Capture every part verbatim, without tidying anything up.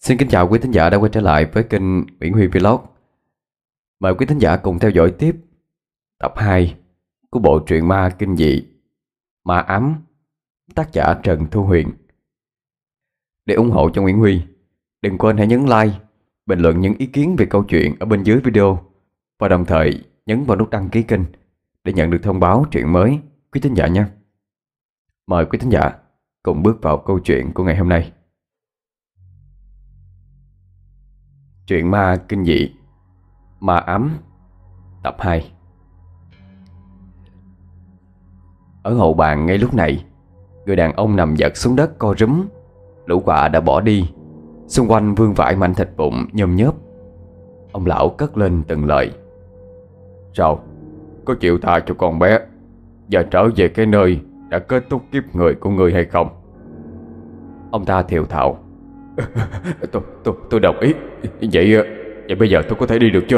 Xin kính chào quý thính giả đã quay trở lại với kênh Nguyễn Huy Vlog. Mời quý thính giả cùng theo dõi tiếp tập hai của bộ truyện ma kinh dị Ma Ám, tác giả Trần Thu Huyền. Để ủng hộ cho Nguyễn Huy, đừng quên hãy nhấn like, bình luận những ý kiến về câu chuyện ở bên dưới video và đồng thời nhấn vào nút đăng ký kênh để nhận được thông báo truyện mới quý thính giả nhé. Mời quý thính giả cùng bước vào câu chuyện của ngày hôm nay. Truyện ma kinh dị Ma Ám, tập hai. Ở hậu bàn ngay lúc này, người đàn ông nằm giật xuống đất co rúm. Lũ quạ đã bỏ đi, xung quanh vương vãi mảnh thịt bụng nhôm nhớp. Ông lão cất lên từng lời: "Sao, có chịu tha cho con bé và trở về cái nơi đã kết thúc kiếp người của người hay không?" Ông ta thều thào: tôi, tôi, tôi đồng ý. Vậy Vậy bây giờ tôi có thể đi được chưa?"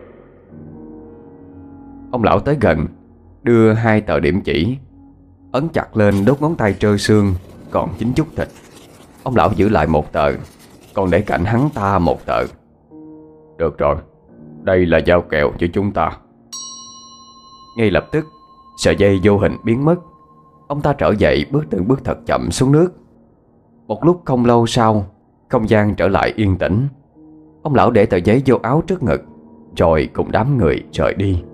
Ông lão tới gần, đưa hai tờ điểm chỉ, ấn chặt lên đốt ngón tay trơ xương còn chín chút thịt. Ông lão giữ lại một tờ, còn để cạnh hắn ta một tờ. "Được rồi, đây là giao kèo cho chúng ta." Ngay lập tức, sợi dây vô hình biến mất. Ông ta trở dậy, bước từng bước thật chậm xuống nước. Một lúc không lâu sau, không gian trở lại yên tĩnh. Ông lão để tờ giấy vô áo trước ngực, rồi cùng đám người rời đi.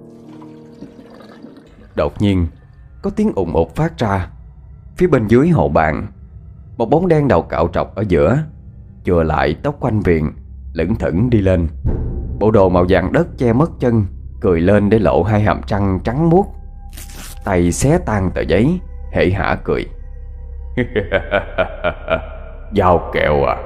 Đột nhiên, có tiếng ùng ục phát ra. Phía bên dưới hồ bàn, một bóng đen đầu cạo trọc ở giữa, chừa lại tóc quanh viền, lững thững đi lên. Bộ đồ màu vàng đất che mất chân, cười lên để lộ hai hàm răng trắng muốt. Tay xé tan tờ giấy, hễ hả cười: "Giao kèo à?"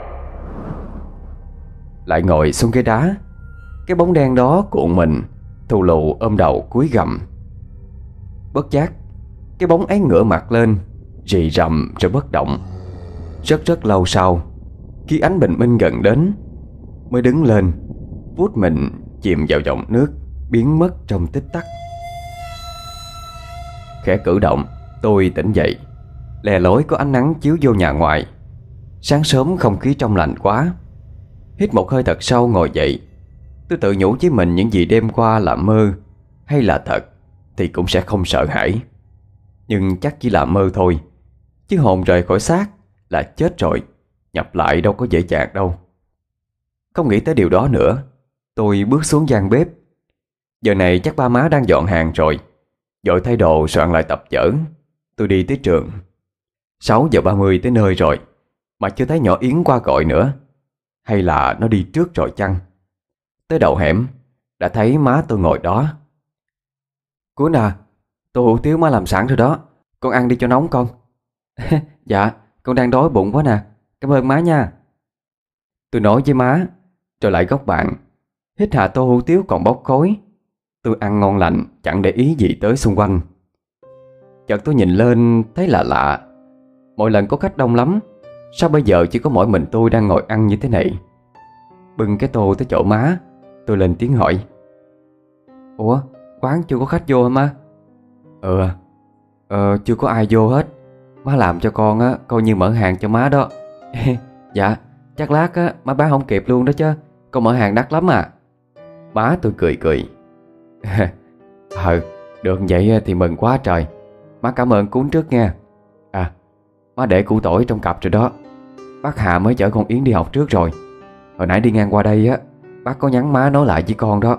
Lại ngồi xuống ghế đá. Cái bóng đen đó cuộn mình, thù lù ôm đầu cúi gằm. Bất giác, cái bóng ấy ngửa mặt lên, rì rầm rồi bất động. Rất rất lâu sau, khi ánh bình minh gần đến, mới đứng lên, vuốt mình chìm vào dòng nước, biến mất trong tích tắc. Khẽ cử động, tôi tỉnh dậy. Lè lối có ánh nắng chiếu vô nhà ngoài. Sáng sớm không khí trong lành quá. Hít một hơi thật sâu ngồi dậy. Tôi tự nhủ với mình những gì đêm qua là mơ hay là thật thì cũng sẽ không sợ hãi. Nhưng chắc chỉ là mơ thôi, chứ hồn rời khỏi xác là chết rồi, nhập lại đâu có dễ dàng đâu. Không nghĩ tới điều đó nữa, tôi bước xuống gian bếp. Giờ này chắc ba má đang dọn hàng rồi. Vội thay đồ soạn lại tập vở, tôi đi tới trường. Sáu giờ ba mươi tới nơi rồi mà chưa thấy nhỏ Yến qua gọi nữa. Hay là nó đi trước rồi chăng? Tới đầu hẻm, đã thấy má tôi ngồi đó. "Cuốn à, tô hủ tiếu má làm sẵn rồi đó, con ăn đi cho nóng con." "Dạ, con đang đói bụng quá nè, cảm ơn má nha." Tôi nói với má, rồi lại góc bạn, hít hà tô hủ tiếu còn bốc khói. Tôi ăn ngon lành, chẳng để ý gì tới xung quanh. Chợt tôi nhìn lên thấy lạ lạ. Mỗi lần có khách đông lắm, sao bây giờ chỉ có mỗi mình tôi đang ngồi ăn như thế này? Bưng cái tô tới chỗ má, tôi lên tiếng hỏi: "Ủa, quán chưa có khách vô hả má?" "Ừ, ờ, chưa có ai vô hết. Má làm cho con á, coi như mở hàng cho má đó." "Dạ, chắc lát á, má bán không kịp luôn đó chứ, con mở hàng đắt lắm à." Má tôi cười cười: "Ừ, được vậy thì mừng quá trời. Má cảm ơn Cún trước nha. À, má để củ tỏi trong cặp rồi đó. Bác Hà mới chở con Yến đi học trước rồi. Hồi nãy đi ngang qua đây á, bác có nhắn má nói lại với con đó."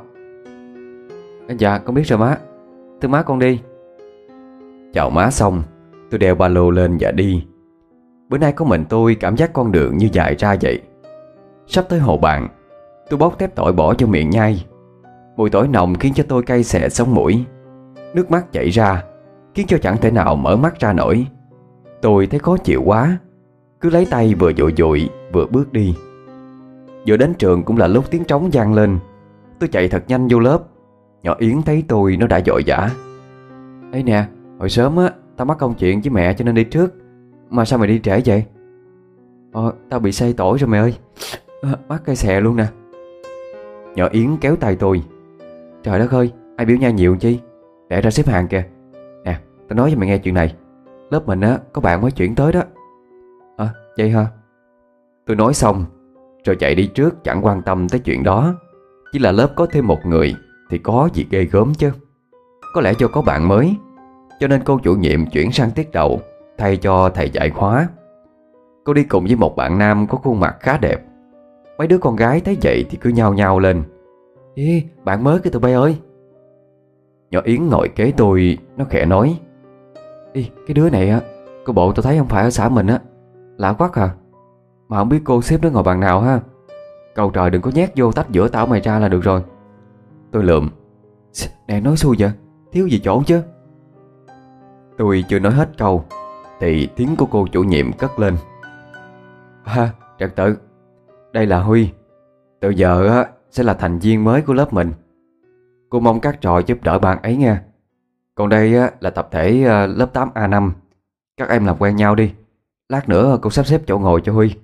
"Dạ, con biết rồi má. Thưa má con đi." Chào má xong, tôi đeo ba lô lên và đi. Bữa nay có mình tôi, cảm giác con đường như dài ra vậy. Sắp tới hồ bàn, tôi bóc tép tỏi bỏ vô miệng nhai. Mùi tỏi nồng khiến cho tôi cay xè sống mũi. Nước mắt chảy ra, khiến cho chẳng thể nào mở mắt ra nổi. Tôi thấy khó chịu quá, cứ lấy tay vừa dụi dụi vừa bước đi. Vừa đến trường cũng là lúc tiếng trống vang lên. Tôi chạy thật nhanh vô lớp. Nhỏ Yến thấy tôi nó đã vội vã: "Ấy nè, hồi sớm á, tao mắc công chuyện với mẹ cho nên đi trước. Mà sao mày đi trễ vậy?" "Ờ, tao bị say tỏi rồi mày ơi. à, Mắt cay xè luôn nè." Nhỏ Yến kéo tay tôi: "Trời đất ơi, ai biểu nha nhiều chi? Để ra xếp hàng kìa. Nè, tao nói cho mày nghe chuyện này. Lớp mình á, có bạn mới chuyển tới đó." "À, vậy hả?" Tôi nói xong, rồi chạy đi trước chẳng quan tâm tới chuyện đó. Chỉ là lớp có thêm một người thì có gì ghê gớm chứ. Có lẽ do có bạn mới, cho nên cô chủ nhiệm chuyển sang tiết đầu thay cho thầy dạy khóa. Cô đi cùng với một bạn nam có khuôn mặt khá đẹp. Mấy đứa con gái thấy vậy thì cứ nhao nhao lên: "Ê, bạn mới kìa tụi bay ơi." Nhỏ Yến ngồi kế tôi, nó khẽ nói: "Ê, cái đứa này á, cô bộ tôi thấy không phải ở xã mình á. Lạ quá à. Mà không biết cô xếp nó ngồi bàn nào ha. Cầu trời đừng có nhét vô tách giữa tao mày ra là được rồi." Tôi lườm: "Nè nói xui vậy, thiếu gì chỗ chứ." Tôi chưa nói hết câu thì tiếng của cô chủ nhiệm cất lên: "Ha, trật tự, đây là Huy. Từ giờ á, sẽ là thành viên mới của lớp mình. Cô mong các trò giúp đỡ bạn ấy nha. Còn đây á, là tập thể à, lớp tám a năm. Các em làm quen nhau đi. Lát nữa cô sắp xếp chỗ ngồi cho Huy."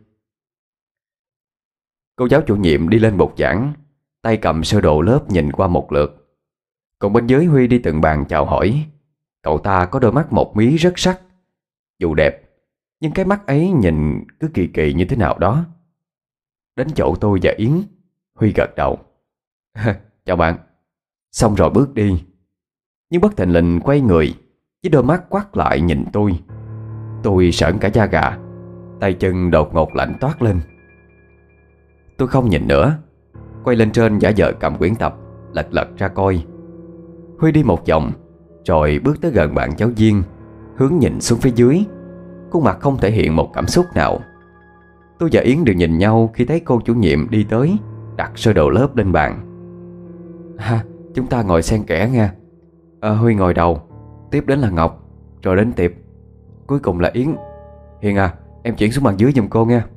Cô giáo chủ nhiệm đi lên bục giảng, tay cầm sơ đồ lớp nhìn qua một lượt. Còn bên dưới Huy đi từng bàn chào hỏi. Cậu ta có đôi mắt một mí rất sắc. Dù đẹp, nhưng cái mắt ấy nhìn cứ kỳ kỳ như thế nào đó. Đến chỗ tôi và Yến, Huy gật đầu: "Chào bạn." Xong rồi bước đi. Nhưng bất thình lình quay người, với đôi mắt quát lại nhìn tôi. Tôi sởn cả da gà, tay chân đột ngột lạnh toát lên. Tôi không nhìn nữa, quay lên trên giả vờ cầm quyển tập, lật lật ra coi. Huy đi một vòng rồi bước tới gần bạn giáo viên, hướng nhìn xuống phía dưới. Khuôn mặt không thể hiện một cảm xúc nào. Tôi và Yến đều nhìn nhau khi thấy cô chủ nhiệm đi tới, đặt sơ đồ lớp lên bàn. "Ha, chúng ta ngồi xen kẽ nha. à, Huy ngồi đầu, tiếp đến là Ngọc, rồi đến Tiệp, cuối cùng là Yến. Hiền à, em chuyển xuống bàn dưới giùm cô nha."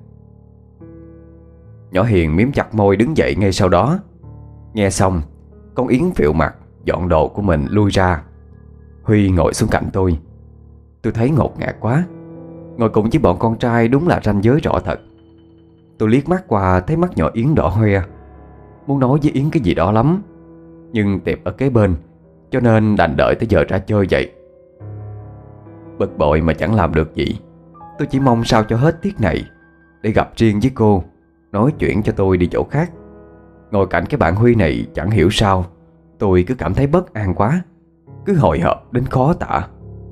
Nhỏ Hiền miếm chặt môi đứng dậy ngay sau đó. Nghe xong, con Yến phịu mặt dọn đồ của mình lui ra. Huy ngồi xuống cạnh tôi. Tôi thấy ngột ngạt quá. Ngồi cùng với bọn con trai đúng là ranh giới rõ thật. Tôi liếc mắt qua thấy mắt nhỏ Yến đỏ hoe, muốn nói với Yến cái gì đó lắm. Nhưng Tiệp ở kế bên, cho nên đành đợi tới giờ ra chơi vậy. Bực bội mà chẳng làm được gì. Tôi chỉ mong sao cho hết tiết này để gặp riêng với cô, nói chuyện cho tôi đi chỗ khác. Ngồi cạnh cái bạn Huy này chẳng hiểu sao tôi cứ cảm thấy bất an quá, cứ hồi hộp đến khó tả.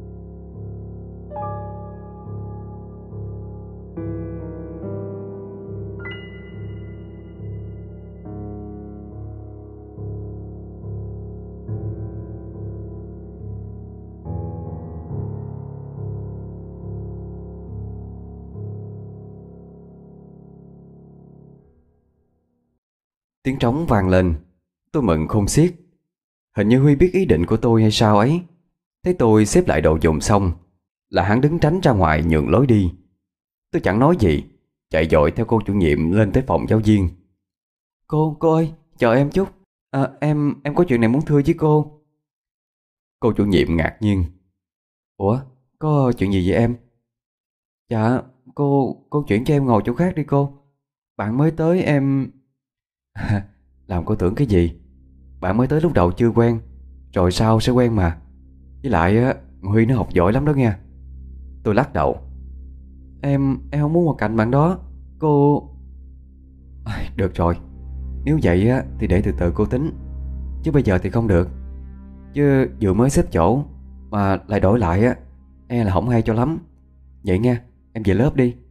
Tiếng trống vang lên. Tôi mừng khôn xiết. Hình như Huy biết ý định của tôi hay sao ấy. Thấy tôi xếp lại đồ dùng xong là hắn đứng tránh ra ngoài nhường lối đi. Tôi chẳng nói gì, chạy vội theo cô chủ nhiệm lên tới phòng giáo viên. Cô, cô ơi, chờ em chút. à, Em em có chuyện này muốn thưa với cô." Cô chủ nhiệm ngạc nhiên: "Ủa, có chuyện gì vậy em?" "Dạ, cô cô chuyển cho em ngồi chỗ khác đi cô. Bạn mới tới em..." Làm cô tưởng cái gì? Bạn mới tới lúc đầu chưa quen, rồi sau sẽ quen mà. Với lại á, Huy nó học giỏi lắm đó nha." Tôi lắc đầu: Em em không muốn ngồi cạnh bạn đó. Cô... Ai, được rồi, nếu vậy á thì để từ từ cô tính. Chứ bây giờ thì không được. Chứ vừa mới xếp chỗ mà lại đổi lại á, e là không hay cho lắm. Vậy nha, em về lớp đi.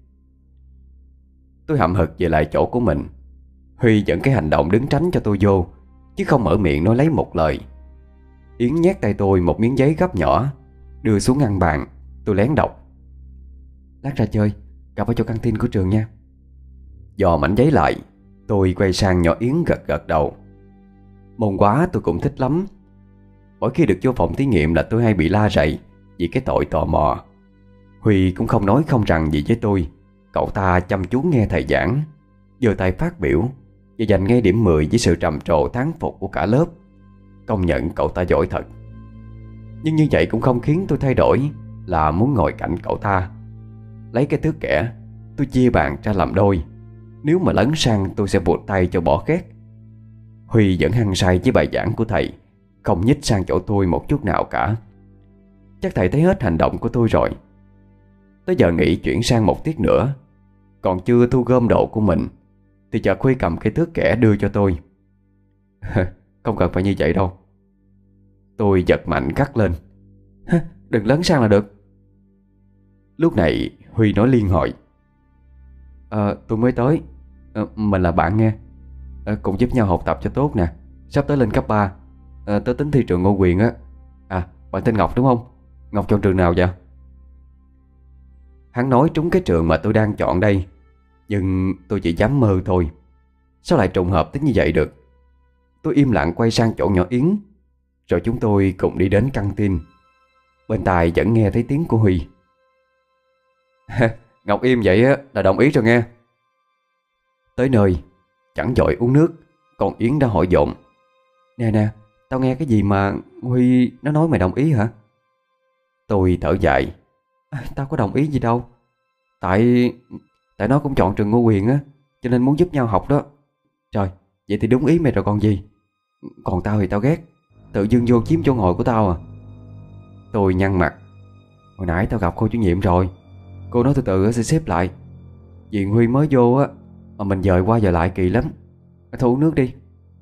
Tôi hậm hực về lại chỗ của mình. Huy vẫn cái hành động đứng tránh cho tôi vô, chứ không mở miệng nói lấy một lời. Yến nhét tay tôi một miếng giấy gấp nhỏ, đưa xuống ngăn bàn. Tôi lén đọc: Lát ra chơi, gặp ở chỗ căng tin của trường nha. Dò mảnh giấy lại, tôi quay sang nhỏ Yến gật gật đầu. Môn quá tôi cũng thích lắm. Mỗi khi được vô phòng thí nghiệm là tôi hay bị la rầy vì cái tội tò mò. Huy cũng không nói không rằng gì với tôi. Cậu ta chăm chú nghe thầy giảng, giơ tay phát biểu và giành ngay điểm mười với sự trầm trồ thán phục của cả lớp. Công nhận cậu ta giỏi thật. Nhưng như vậy cũng không khiến tôi thay đổi là muốn ngồi cạnh cậu ta. Lấy cái thước kẻ, tôi chia bàn ra làm đôi. Nếu mà lấn sang tôi sẽ buột tay cho bỏ khét. Huy vẫn hăng say với bài giảng của thầy, không nhích sang chỗ tôi một chút nào cả. Chắc thầy thấy hết hành động của tôi rồi. Tới giờ nghỉ chuyển sang một tiết nữa. Còn chưa thu gom đồ của mình, thì chợt Huy cầm cái thước kẻ đưa cho tôi. Không cần phải như vậy đâu. Tôi giật mạnh cắt lên. Đừng lấn sang là được. Lúc này Huy nói liên hồi. à, Tôi mới tới. à, Mình là bạn nghe. à, Cùng giúp nhau học tập cho tốt nè. Sắp tới lên cấp ba. à, Tớ tính thi trường Ngô Quyền á. À, bạn tên Ngọc đúng không? Ngọc chọn trường nào vậy? Hắn nói trúng cái trường mà tôi đang chọn đây. Nhưng tôi chỉ dám mơ thôi. Sao lại trùng hợp tới như vậy được? Tôi im lặng quay sang chỗ nhỏ Yến. Rồi chúng tôi cùng đi đến căng tin. Bên tai vẫn nghe thấy tiếng của Huy. Ngọc im vậy á là đồng ý rồi nghe. Tới nơi chẳng vội uống nước, còn Yến đã hỏi dồn. Nè nè, tao nghe cái gì mà Huy nó nói mày đồng ý hả? Tôi thở dài. à, Tao có đồng ý gì đâu. Tại Tại nó cũng chọn trường Ngô Quyền á, cho nên muốn giúp nhau học đó. Trời, vậy thì đúng ý mày rồi còn gì. Còn tao thì tao ghét, tự dưng vô chiếm chỗ ngồi của tao à. Tôi nhăn mặt. Hồi nãy tao gặp cô chủ nhiệm rồi. Cô nói từ từ sẽ xếp lại. Diện Huy mới vô á, mà mình dời qua dời lại kỳ lắm. Thôi uống nước đi.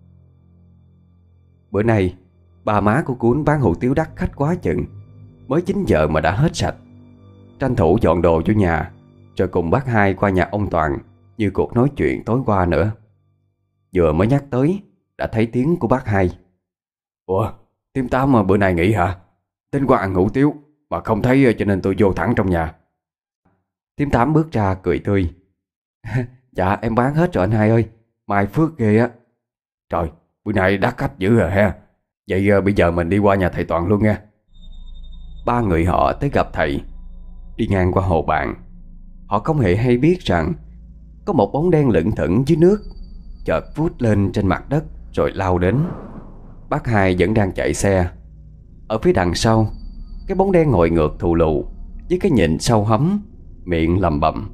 Bữa nay bà má của Cuốn bán hủ tiếu đắt khách quá chừng. Mới chín giờ mà đã hết sạch. Tranh thủ dọn đồ cho nhà, rồi cùng bác Hai qua nhà ông Toàn như cuộc nói chuyện tối qua nữa. Vừa mới nhắc tới đã thấy tiếng của bác Hai. Ủa, Tím Tám mà bữa nay nghỉ hả? Tính qua ăn hủ tiếu mà không thấy cho nên tôi vô thẳng trong nhà. Tím Tám bước ra cười tươi. Dạ em bán hết rồi anh Hai ơi. Mai phước ghê á. Trời, bữa nay đắt khách dữ rồi ha. Vậy bây giờ mình đi qua nhà thầy Toàn luôn nha. Ba người họ tới gặp thầy. Đi ngang qua hồ bạn, họ không hề hay biết rằng có một bóng đen lững thững dưới nước chợt vút lên trên mặt đất rồi lao đến. Bác Hai vẫn đang chạy xe. Ở phía đằng sau, cái bóng đen ngồi ngược thù lù với cái nhìn sâu hấm, miệng lẩm bẩm.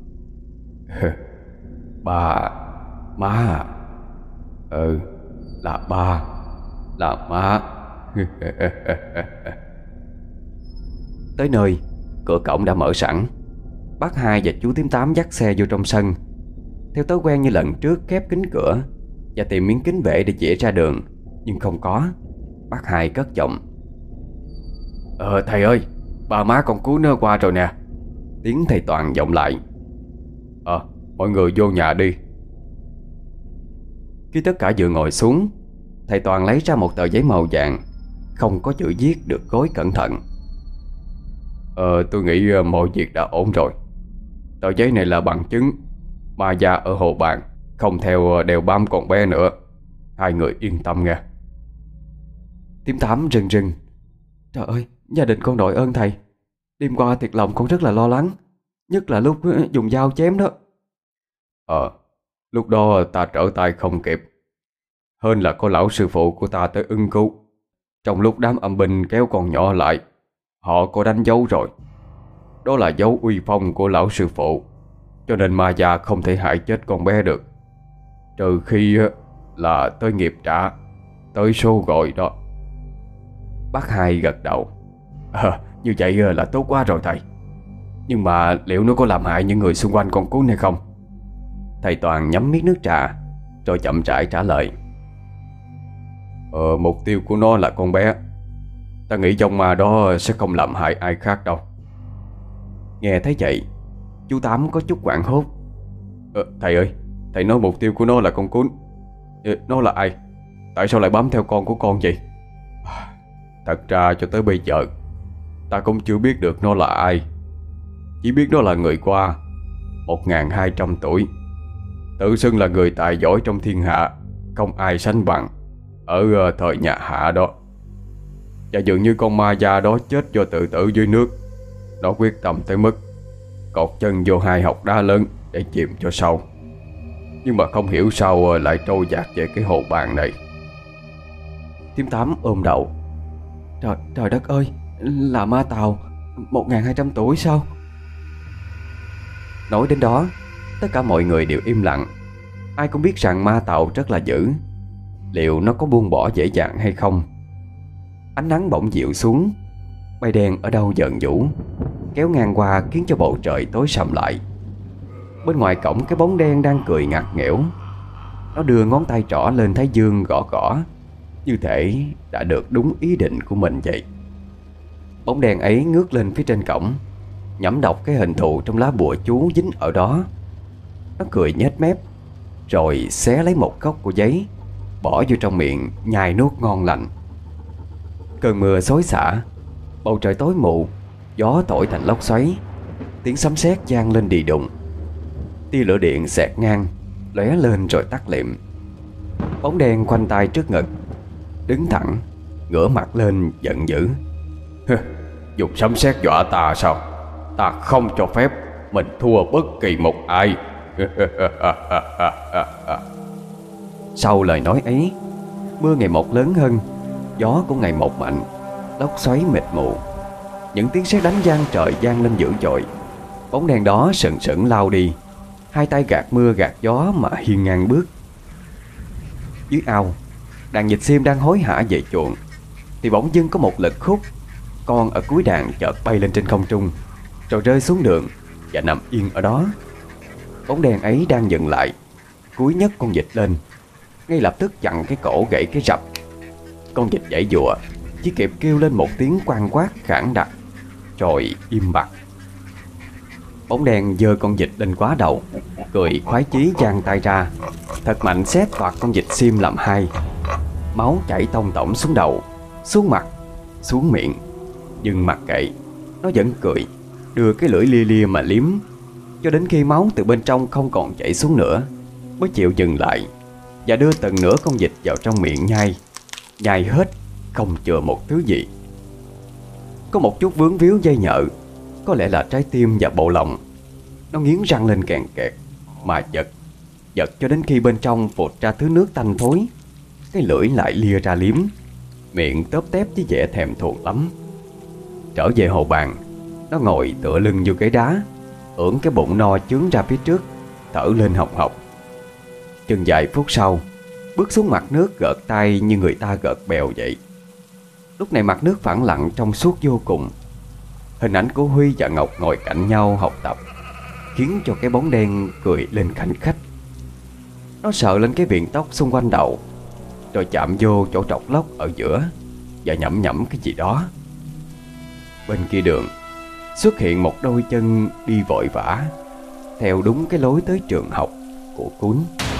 Ba, má. Ừ, là ba, là má. Tới nơi, cửa cổng đã mở sẵn. Bác Hai và chú Tím Tám dắt xe vô trong sân. Theo thói quen như lần trước khép kín cửa và tìm miếng kính bể để chĩa ra đường, nhưng không có. Bác Hai cất giọng. Ờ thầy ơi, bà má con Cú nó qua rồi nè. Tiếng thầy Toàn vọng lại. Ờ, mọi người vô nhà đi. Khi tất cả vừa ngồi xuống, thầy Toàn lấy ra một tờ giấy màu vàng, không có chữ viết được gói cẩn thận. Ờ, tôi nghĩ mọi việc đã ổn rồi. Tờ giấy này là bằng chứng ma già ở hồ bạn không theo đèo bám con bé nữa. Hai người yên tâm nghe. Tím Tám rưng rưng. Trời ơi, gia đình con đội ơn thầy. Đêm qua thiệt lòng con rất là lo lắng, nhất là lúc dùng dao chém đó. Ờ, lúc đó ta trở tay không kịp. Hơn là có lão sư phụ của ta tới ưng cứu. Trong lúc đám âm binh kéo con nhỏ lại, họ có đánh dấu rồi. Đó là dấu uy phong của lão sư phụ, cho nên ma già không thể hại chết con bé được. Trừ khi là tới nghiệp trả, tới số gọi đó. Bác Hai gật đầu. À, như vậy là tốt quá rồi thầy. Nhưng mà liệu nó có làm hại những người xung quanh con Cún hay không? Thầy Toàn nhắm miết nước trà rồi chậm rãi trả lời. Ờ, mục tiêu của nó là con bé. Ta nghĩ dòng ma đó sẽ không làm hại ai khác đâu. Nghe thấy vậy, chú Tám có chút hoảng hốt. Ờ, thầy ơi, thầy nói mục tiêu của nó là con Cún. ờ, Nó là ai? Tại sao lại bám theo con của con vậy? Thật ra cho tới bây giờ ta cũng chưa biết được nó là ai. Chỉ biết nó là người qua một nghìn hai trăm tuổi, tự xưng là người tài giỏi trong thiên hạ, không ai sánh bằng ở thời nhà Hạ đó. Và dường như con ma già đó chết do tự tử dưới nước. Nó quyết tâm tới mức cột chân vô hai hộc đá lớn để chìm cho sâu. Nhưng mà không hiểu sao lại trôi dạt về cái hồ bàn này. Tím Tám ôm đầu. Trời, trời đất ơi, là ma tàu một nghìn hai trăm tuổi sao? Nói đến đó, tất cả mọi người đều im lặng. Ai cũng biết rằng ma tàu rất là dữ. Liệu nó có buông bỏ dễ dàng hay không? Ánh nắng bỗng dịu xuống. Mây đen ở đâu dần vũ, kéo ngang qua khiến cho bầu trời tối sầm lại. Bên ngoài cổng cái bóng đen đang cười ngặt nghẽo. Nó đưa ngón tay trỏ lên thái dương gõ gõ, như thể đã được đúng ý định của mình vậy. Bóng đèn ấy ngước lên phía trên cổng, nhẩm đọc cái hình thù trong lá bùa chú dính ở đó. Nó cười nhếch mép, rồi xé lấy một góc của giấy, bỏ vô trong miệng nhai nuốt ngon lành. Cơn mưa xối xả, bầu trời tối mù, gió thổi thành lốc xoáy, tiếng sấm sét vang lên đì đùng. Tia lửa điện xẹt ngang, lóe lên rồi tắt lịm. Bóng đen khoanh tay trước ngực, đứng thẳng, ngửa mặt lên giận dữ. Dùng sấm sét dọa ta sao? Ta không cho phép mình thua bất kỳ một ai. Sau lời nói ấy, mưa ngày một lớn hơn, gió cũng ngày một mạnh, lốc xoáy mịt mù. Những tiếng sét đánh vang trời vang lên dữ dội. Bóng đèn đó sừng sững lao đi, hai tay gạt mưa gạt gió mà hiên ngang bước. Dưới ao, đàn vịt xiêm đang hối hả về chuồng, thì bỗng dưng có một lực hút. Con ở cuối đàn chợt bay lên trên không trung, rồi rơi xuống đường và nằm yên ở đó. Bóng đèn ấy đang dừng lại, cúi nhấc con vịt lên, ngay lập tức chặn cái cổ gãy cái rập. Con vịt giãy giụa, chỉ kịp kêu lên một tiếng quang quát khản đặc, rồi im bặt. Bóng đèn giơ con vịt lên quá đầu, cười khoái chí giang tay ra, thật mạnh xé toạc con vịt xiêm làm hai. Máu chảy tông tổng xuống đầu, xuống mặt, xuống miệng. Nhưng mặc kệ, nó vẫn cười, đưa cái lưỡi lia lia mà liếm, cho đến khi máu từ bên trong không còn chảy xuống nữa mới chịu dừng lại, và đưa từng nửa con vịt vào trong miệng nhai. Nhai hết, không chừa một thứ gì. Có một chút vướng víu dây nhợ, có lẽ là trái tim và bộ lòng. Nó nghiến răng lên kèn kẹt, mà giật, giật cho đến khi bên trong phụt ra thứ nước tanh thối. Cái lưỡi lại lia ra liếm, miệng tớp tép với vẻ thèm thuồng lắm. Trở về hồ bàn, nó ngồi tựa lưng vô cái đá, ưỡn cái bụng no chướng ra phía trước, thở lên hồng hộc. Chừng vài phút sau, bước xuống mặt nước gợt tay như người ta gợt bèo vậy. Lúc này mặt nước phẳng lặng trong suốt vô cùng. Hình ảnh của Huy và Ngọc ngồi cạnh nhau học tập khiến cho cái bóng đen cười lên khanh khách. Nó sờ lên cái viền tóc xung quanh đầu, rồi chạm vô chỗ trọc lóc ở giữa và nhẩm nhẩm cái gì đó. Bên kia đường xuất hiện một đôi chân đi vội vã, theo đúng cái lối tới trường học của Cún.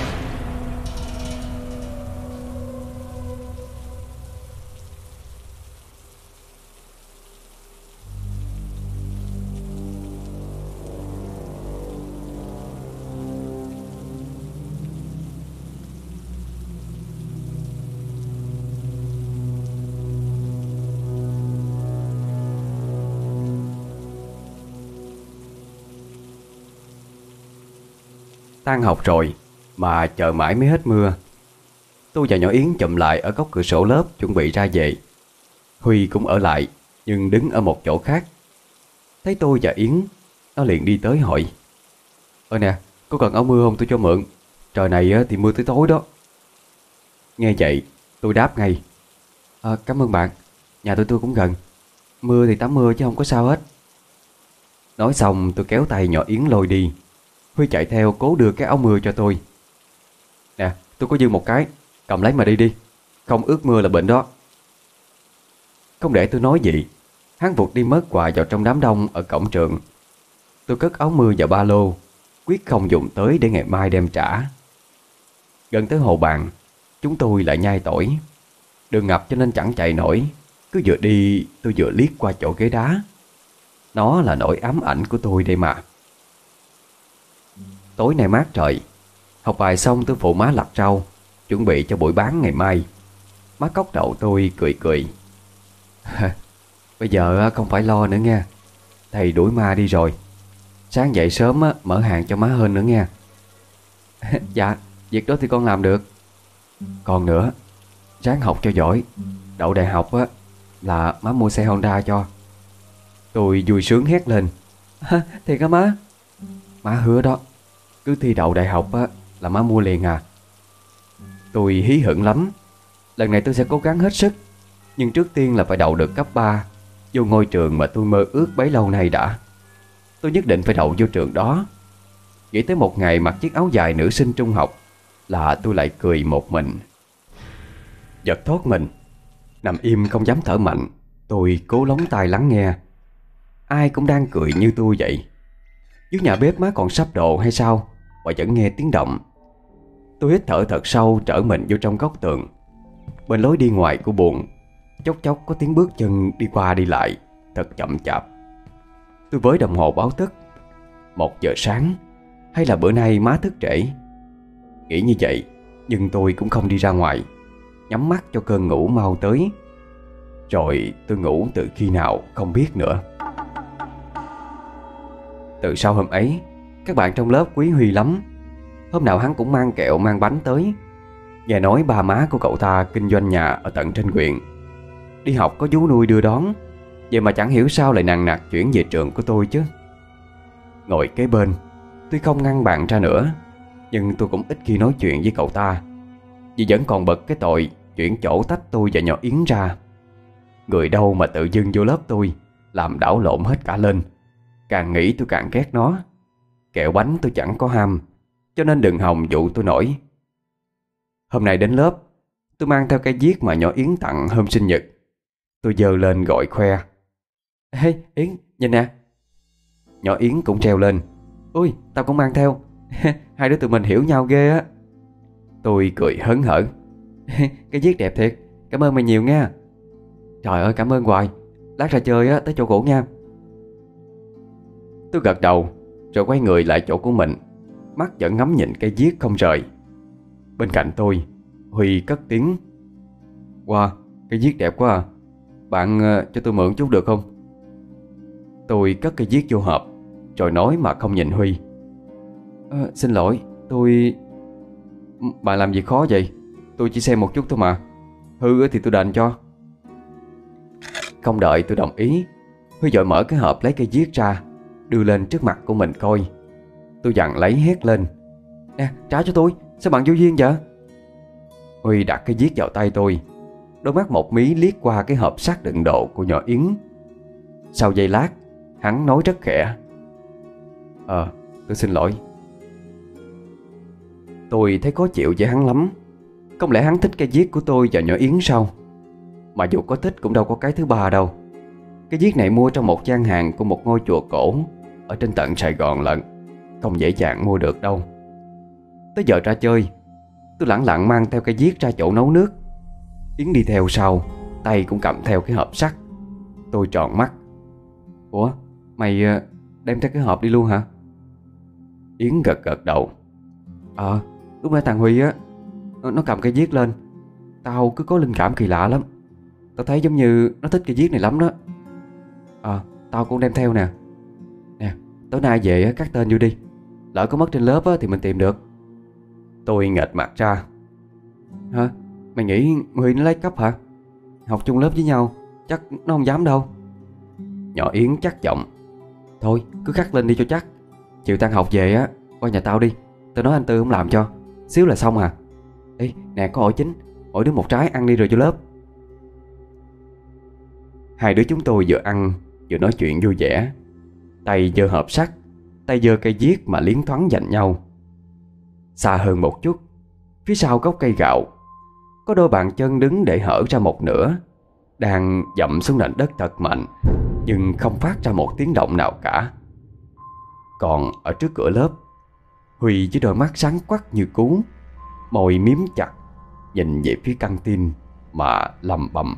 Tan học rồi mà chờ mãi mới hết mưa. Tôi và nhỏ Yến chụm lại ở góc cửa sổ lớp chuẩn bị ra về. Huy cũng ở lại, nhưng đứng ở một chỗ khác. Thấy tôi và Yến, nó liền đi tới hỏi: Ơ nè, có cần áo mưa không tôi cho mượn? Trời này thì mưa tới tối đó. Nghe vậy tôi đáp ngay: à, Cảm ơn bạn, nhà tôi tôi cũng gần, mưa thì tắm mưa chứ không có sao hết. Nói xong tôi kéo tay nhỏ Yến lôi đi. Huy chạy theo cố đưa cái áo mưa cho tôi. Nè, tôi có dư một cái, cầm lấy mà đi đi, không ướt mưa là bệnh đó. Không để tôi nói gì, hắn vụt đi mất quà vào trong đám đông ở cổng trường. Tôi cất áo mưa vào ba lô, quyết không dùng tới để ngày mai đem trả. Gần tới hồ bàn, chúng tôi lại nhai tỏi. Đường ngập cho nên chẳng chạy nổi, cứ vừa đi tôi vừa liếc qua chỗ ghế đá. Nó là nỗi ám ảnh của tôi đây mà. Tối nay mát trời, học bài xong tôi phụ má lặt rau, chuẩn bị cho buổi bán ngày mai. Má cốc đậu tôi cười cười: Bây giờ không phải lo nữa nha, thầy đuổi ma đi rồi. Sáng dậy sớm mở hàng cho má hơn nữa nha. Dạ, việc đó thì con làm được. Còn nữa, ráng học cho giỏi, đậu đại học á là má mua xe Honda cho. Tôi vui sướng hét lên: Thiệt hả má? Má hứa đó, cứ thi đậu đại học á là má mua liền à. Tôi hí hửng lắm. Lần này tôi sẽ cố gắng hết sức, nhưng trước tiên là phải đậu được cấp ba, vô ngôi trường mà tôi mơ ước bấy lâu nay đã. Tôi nhất định phải đậu vô trường đó. Nghĩ tới một ngày mặc chiếc áo dài nữ sinh trung học, là tôi lại cười một mình. Giật thót mình, nằm im không dám thở mạnh. Tôi cố lóng tai lắng nghe. Ai cũng đang cười như tôi vậy. Dưới nhà bếp má còn sắp đồ hay sao mà vẫn nghe tiếng động. Tôi hít thở thật sâu, trở mình vô trong góc tường. Bên lối đi ngoài của buồng, chốc chốc có tiếng bước chân đi qua đi lại, thật chậm chạp. Tôi với đồng hồ báo thức. Một giờ sáng, hay là bữa nay má thức trễ? Nghĩ như vậy, nhưng tôi cũng không đi ra ngoài, nhắm mắt cho cơn ngủ mau tới. Rồi tôi ngủ từ khi nào không biết nữa. Từ sau hôm ấy, các bạn trong lớp quý Huy lắm. Hôm nào hắn cũng mang kẹo mang bánh tới. Nghe nói ba má của cậu ta kinh doanh nhà ở tận trên huyện. Đi học có vú nuôi đưa đón. Vậy mà chẳng hiểu sao lại nằng nặc chuyển về trường của tôi chứ. Ngồi kế bên, tuy không ngăn bạn ra nữa, nhưng tôi cũng ít khi nói chuyện với cậu ta, vì vẫn còn bực cái tội chuyển chỗ tách tôi và nhỏ Yến ra. Người đâu mà tự dưng vô lớp tôi, làm đảo lộn hết cả lên. Càng nghĩ tôi càng ghét nó. Kẹo bánh tôi chẳng có ham, cho nên đừng hòng dụ tôi nổi. Hôm nay đến lớp, tôi mang theo cây viết mà nhỏ Yến tặng hôm sinh nhật. Tôi giơ lên gọi khoe: "Ê Yến, nhìn nè." Nhỏ Yến cũng treo lên: "Ui, tao cũng mang theo." Hai đứa tụi mình hiểu nhau ghê á. Tôi cười hớn hở: "Cái viết đẹp thiệt, cảm ơn mày nhiều nha." "Trời ơi, cảm ơn hoài. Lát ra chơi á, tới chỗ cũ nha." Tôi gật đầu, rồi quay người lại chỗ của mình, mắt vẫn ngắm nhìn cây viết không rời. Bên cạnh tôi, Huy cất tiếng: "Wow, cây viết đẹp quá à. Bạn uh, cho tôi mượn chút được không?" Tôi cất cây viết vô hộp, rồi nói mà không nhìn Huy: "À, xin lỗi, tôi... Bạn làm gì khó vậy? Tôi chỉ xem một chút thôi mà. Hư thì tôi đền cho." Không đợi tôi đồng ý, Huy vội mở cái hộp lấy cây viết ra, đưa lên trước mặt của mình coi. Tôi dặn lấy hét lên: "Nè, trả cho tôi, sao bạn vô duyên vậy?" Huy đặt cái viết vào tay tôi, đôi mắt một mí liếc qua cái hộp sắt đựng đồ của nhỏ Yến. Sau giây lát, hắn nói rất khẽ: "Ờ, tôi xin lỗi." Tôi thấy khó chịu với hắn lắm. Không lẽ hắn thích cái viết của tôi và nhỏ Yến sao? Mà dù có thích cũng đâu có cái thứ ba đâu. Cái viết này mua trong một gian hàng của một ngôi chùa cổ ở trên tận Sài Gòn lận, không dễ dàng mua được đâu. Tới giờ ra chơi, tôi lẳng lặng mang theo cái viết ra chỗ nấu nước. Yến đi theo sau, tay cũng cầm theo cái hộp sắt. Tôi tròn mắt: "Ủa, mày đem theo cái hộp đi luôn hả?" Yến gật gật đầu: "Ờ, lúc nãy thằng Huy á, nó cầm cái viết lên. Tao cứ có linh cảm kỳ lạ lắm. Tao thấy giống như nó thích cái viết này lắm đó. Ờ, tao cũng đem theo nè. Nè, tối nay về cắt tên vô đi. Lỡ có mất trên lớp thì mình tìm được." Tôi nghệch mặt ra: "Hả? Mày nghĩ Huy nó lấy cắp hả? Học chung lớp với nhau, chắc nó không dám đâu." Nhỏ Yến chắc giọng: "Thôi, cứ khắc lên đi cho chắc. Chiều tan học về á, qua nhà tao đi. Tao nói anh Tư không làm cho, xíu là xong à. Ê, nè có ổi chín, mỗi đứa một trái ăn đi rồi vô lớp." Hai đứa chúng tôi vừa ăn vừa nói chuyện vui vẻ, tay giơ hộp sắt, tay giơ cây viết mà liến thoáng giành nhau. Xa hơn một chút, phía sau gốc cây gạo, có đôi bàn chân đứng để hở ra một nửa, đang dậm xuống nền đất thật mạnh, nhưng không phát ra một tiếng động nào cả. Còn ở trước cửa lớp, Huy với đôi mắt sáng quắc như cú, môi miếm chặt, nhìn về phía căng tin mà lầm bầm: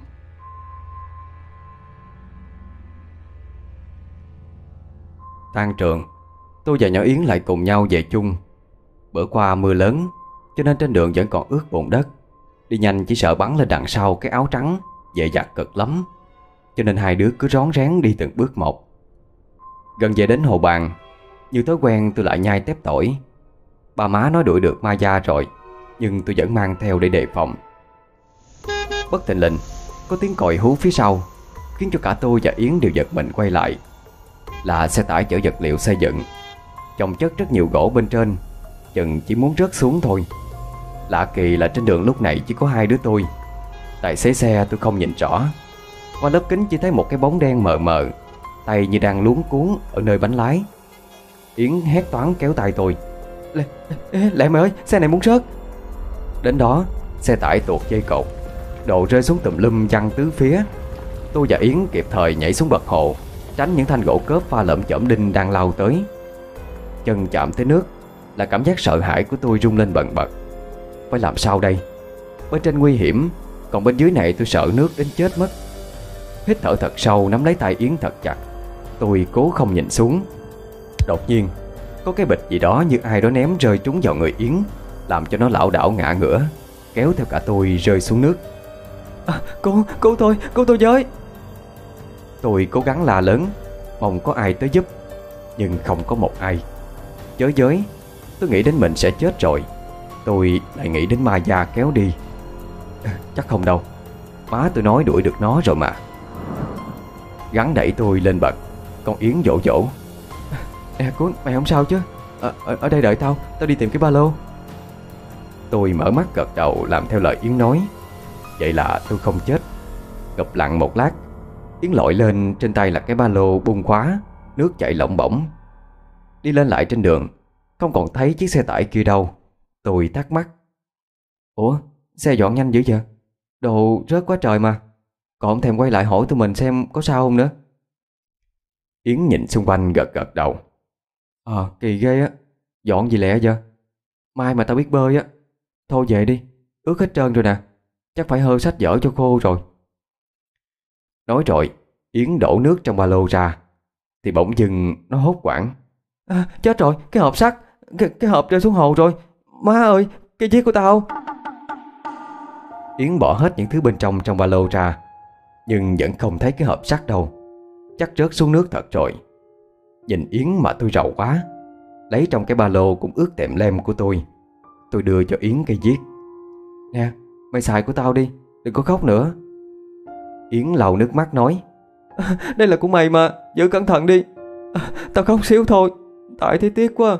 Tan trường, tôi và nhỏ Yến lại cùng nhau về chung. Bữa qua mưa lớn, cho nên trên đường vẫn còn ướt bùn đất. Đi nhanh chỉ sợ bắn lên đằng sau cái áo trắng, dễ dặt cực lắm. Cho nên hai đứa cứ rón rén đi từng bước một. Gần về đến hồ bàn, như thói quen tôi lại nhai tép tỏi. Ba má nói đuổi được ma da rồi, nhưng tôi vẫn mang theo để đề phòng. Bất thình lình, có tiếng còi hú phía sau, khiến cho cả tôi và Yến đều giật mình quay lại. Là xe tải chở vật liệu xây dựng, chồng chất rất nhiều gỗ bên trên, chừng chỉ muốn rớt xuống thôi. Lạ kỳ là trên đường lúc này chỉ có hai đứa tôi. Tài xế xe tôi không nhìn rõ, qua lớp kính chỉ thấy một cái bóng đen mờ mờ, tay như đang luống cuống ở nơi bánh lái. Yến hét toáng kéo tay tôi: Lẹ, lẹ, lẹ mày ơi, xe này muốn rớt. đến đó, xe tải tuột dây cột, đồ rơi xuống tùm lum văng tứ phía. Tôi và Yến kịp thời nhảy xuống bậc hồ, tránh những thanh gỗ cớp pha lởm chởm đinh đang lao tới. Chân chạm tới nước là cảm giác sợ hãi của tôi rung lên bần bật. Phải làm sao đây? Bên trên nguy hiểm, còn bên dưới này tôi sợ nước đến chết mất. Hít thở thật sâu, nắm lấy tay Yến thật chặt. Tôi cố không nhìn xuống. Đột nhiên có cái bịch gì đó như ai đó ném rơi trúng vào người Yến, làm cho nó lảo đảo ngã ngửa, kéo theo cả tôi rơi xuống nước. À, cô, cô tôi, cô tôi với. Tôi cố gắng la lớn, mong có ai tới giúp, nhưng không có một ai. Chới giới, tôi nghĩ đến mình sẽ chết rồi. Tôi lại nghĩ đến ma già kéo đi. À, chắc không đâu, má tôi nói đuổi được nó rồi mà. Gắng đẩy tôi lên bậc. Con Yến dỗ dỗ: Nè Cuốn, mày không sao chứ? À, ở, ở đây đợi tao, tao đi tìm cái ba lô. Tôi mở mắt gật đầu làm theo lời Yến nói. Vậy là tôi không chết. Ngập lặng một lát, Yến lội lên, trên tay là cái ba lô bung khóa, nước chảy lỏng bỏng. Đi lên lại trên đường, không còn thấy chiếc xe tải kia đâu. Tôi thắc mắc: Ủa, xe dọn nhanh dữ vậy? Đồ rớt quá trời mà. Còn không thèm quay lại hỏi tụi mình xem có sao không nữa. Yến nhìn xung quanh gật gật đầu. Ờ, kỳ ghê á. Dọn gì lẹ vậy? Mai mà tao biết bơi á. Thôi về đi, ướt hết trơn rồi nè. Chắc phải hơ sách vở cho khô rồi. Nói rồi, Yến đổ nước trong ba lô ra, thì bỗng dưng nó hốt hoảng: À, chết rồi, cái hộp sắt, Cái, cái hộp rơi xuống hồ rồi. Má ơi, cái chiếc của tao. Yến bỏ hết những thứ bên trong trong ba lô ra, nhưng vẫn không thấy cái hộp sắt đâu. Chắc rớt xuống nước thật rồi. Nhìn Yến mà tôi rầu quá. Lấy trong cái ba lô cũng ướt tèm lem của tôi. Tôi đưa cho Yến cây viết: Nè, mày xài của tao đi, đừng có khóc nữa. Yến lau nước mắt nói: à, đây là của mày mà, giữ cẩn thận đi. À, tao khóc xíu thôi, tại thấy tiếc quá.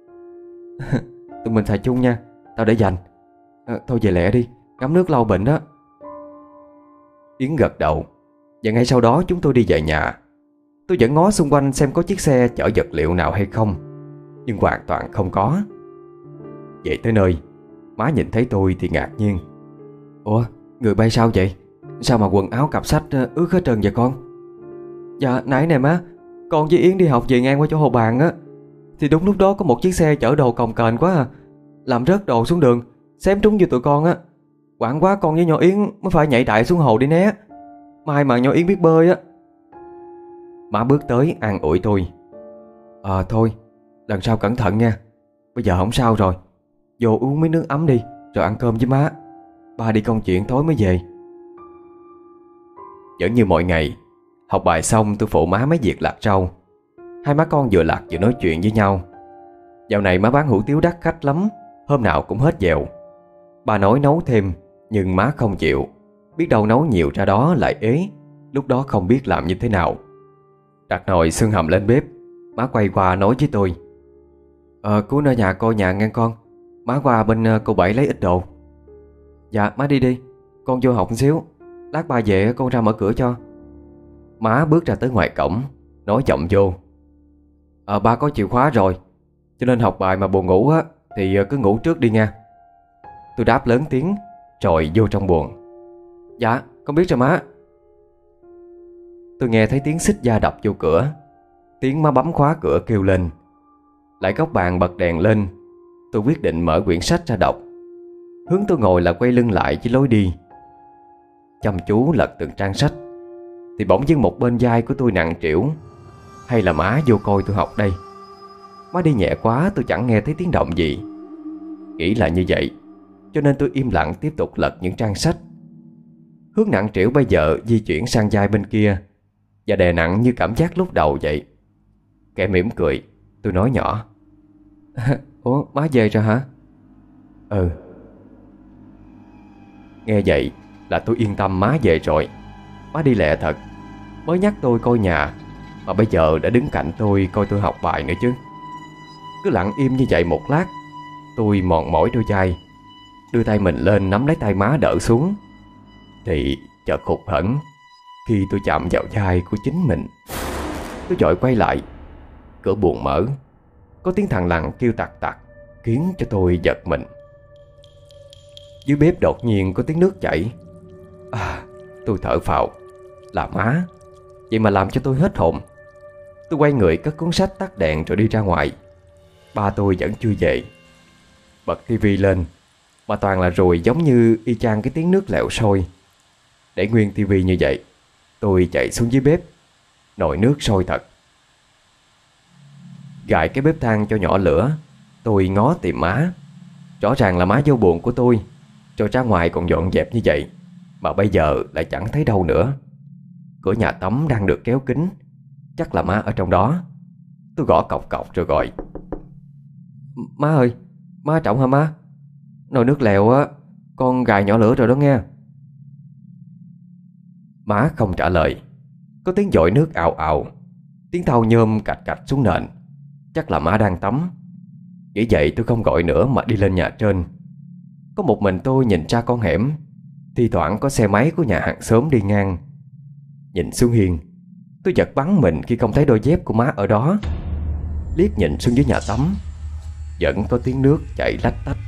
Tụi mình xài chung nha, tao để dành. À, thôi về lẹ đi, ngắm nước lau bệnh đó. Yến gật đầu. Và ngay sau đó chúng tôi đi về nhà. Tôi vẫn ngó xung quanh xem có chiếc xe chở vật liệu nào hay không, nhưng hoàn toàn không có. Về tới nơi, má nhìn thấy tôi thì ngạc nhiên: Ủa, người bay sao vậy? Sao mà quần áo cặp sách ướt hết trơn vậy con? Dạ, nãy nè má, con với Yến đi học về ngang qua chỗ hồ bàn á, thì đúng lúc đó có một chiếc xe chở đồ cồng kềnh quá à, làm rớt đồ xuống đường, xém trúng vô tụi con á. Quảng quá, con với nhỏ Yến mới phải nhảy đại xuống hồ đi né. Mai mà nhỏ Yến biết bơi á. Má bước tới an ủi tôi: Ờ thôi, lần sau cẩn thận nha. Bây giờ không sao rồi, vô uống mấy nước ấm đi, rồi ăn cơm với má. Ba đi công chuyện tối mới về. Vẫn như mọi ngày, học bài xong tôi phụ má mấy việc lặt rau. Hai má con vừa lặt vừa nói chuyện với nhau. Dạo này má bán hủ tiếu đắt khách lắm, hôm nào cũng hết dèo. Bà nói nấu thêm, nhưng má không chịu. Biết đâu nấu nhiều ra đó lại ế, lúc đó không biết làm như thế nào. Đặt nồi xương hầm lên bếp, má quay qua nói với tôi: Ờ, Cuốn ở nhà coi nhà nghe con, má qua bên cô Bảy lấy ít đồ. Dạ, má đi đi, con vô học một xíu, lát ba về con ra mở cửa cho. Má bước ra tới ngoài cổng, nói giọng vô: Ờ, ba có chìa khóa rồi, cho nên học bài mà buồn ngủ á thì cứ ngủ trước đi nha. Tôi đáp lớn tiếng rồi vô trong buồng. Dạ, con biết rồi má. Tôi nghe thấy tiếng xích da đập vô cửa, tiếng má bấm khóa cửa kêu lên. Lại góc bàn bật đèn lên. Tôi quyết định mở quyển sách ra đọc. Hướng tôi ngồi là quay lưng lại với lối đi, chăm chú lật từng trang sách. Thì bỗng dưng một bên vai của tôi nặng trĩu. Hay là má vô coi tôi học đây? Má đi nhẹ quá tôi chẳng nghe thấy tiếng động gì. Nghĩ là như vậy, cho nên tôi im lặng tiếp tục lật những trang sách. Hướng nặng trĩu bây giờ di chuyển sang vai bên kia, và đè nặng như cảm giác lúc đầu vậy. Kẻ mỉm cười, tôi nói nhỏ: Ủa, má về rồi hả? Ừ. Nghe vậy là tôi yên tâm má về rồi. Má đi lẹ thật, mới nhắc tôi coi nhà, mà bây giờ đã đứng cạnh tôi coi tôi học bài nữa chứ. Cứ lặng im như vậy một lát, tôi mòn mỏi đôi vai, đưa tay mình lên nắm lấy tay má đỡ xuống, thì chợt hụt hẫng khi tôi chạm vào vai của chính mình. Tôi vội quay lại. Cửa buồng mở, có tiếng thằng lằn kêu tặc tặc khiến cho tôi giật mình. Dưới bếp đột nhiên có tiếng nước chảy. À, tôi thở phào. Là má. Vậy mà làm cho tôi hết hồn. Tôi quay người cất cuốn sách, tắt đèn rồi đi ra ngoài. Ba tôi vẫn chưa về. Bật tivi lên mà toàn là ruồi, giống như y chang cái tiếng nước lẹo sôi. Để nguyên tivi như vậy, tôi chạy xuống dưới bếp. Nồi nước sôi thật. Gài cái bếp than cho nhỏ lửa, tôi ngó tìm má. Rõ ràng là má vô buồng của tôi, rồi ra ngoài còn dọn dẹp như vậy, mà bây giờ lại chẳng thấy đâu nữa. Cửa nhà tắm đang được kéo kín, chắc là má ở trong đó. Tôi gõ cọc cọc rồi gọi: Má ơi, má Trọng hả má? Nồi nước lèo á, con gài nhỏ lửa rồi đó nghe. Má không trả lời. Có tiếng dội nước ào ào, tiếng thau nhôm cạch cạch xuống nền. Chắc là má đang tắm. Nghĩ vậy tôi không gọi nữa mà đi lên nhà trên. Có một mình tôi nhìn ra con hẻm. Thi thoảng có xe máy của nhà hàng xóm đi ngang. Nhìn xuống hiên, tôi giật bắn mình khi không thấy đôi dép của má ở đó. Liếc nhìn xuống dưới nhà tắm, vẫn có tiếng nước chảy lách tách.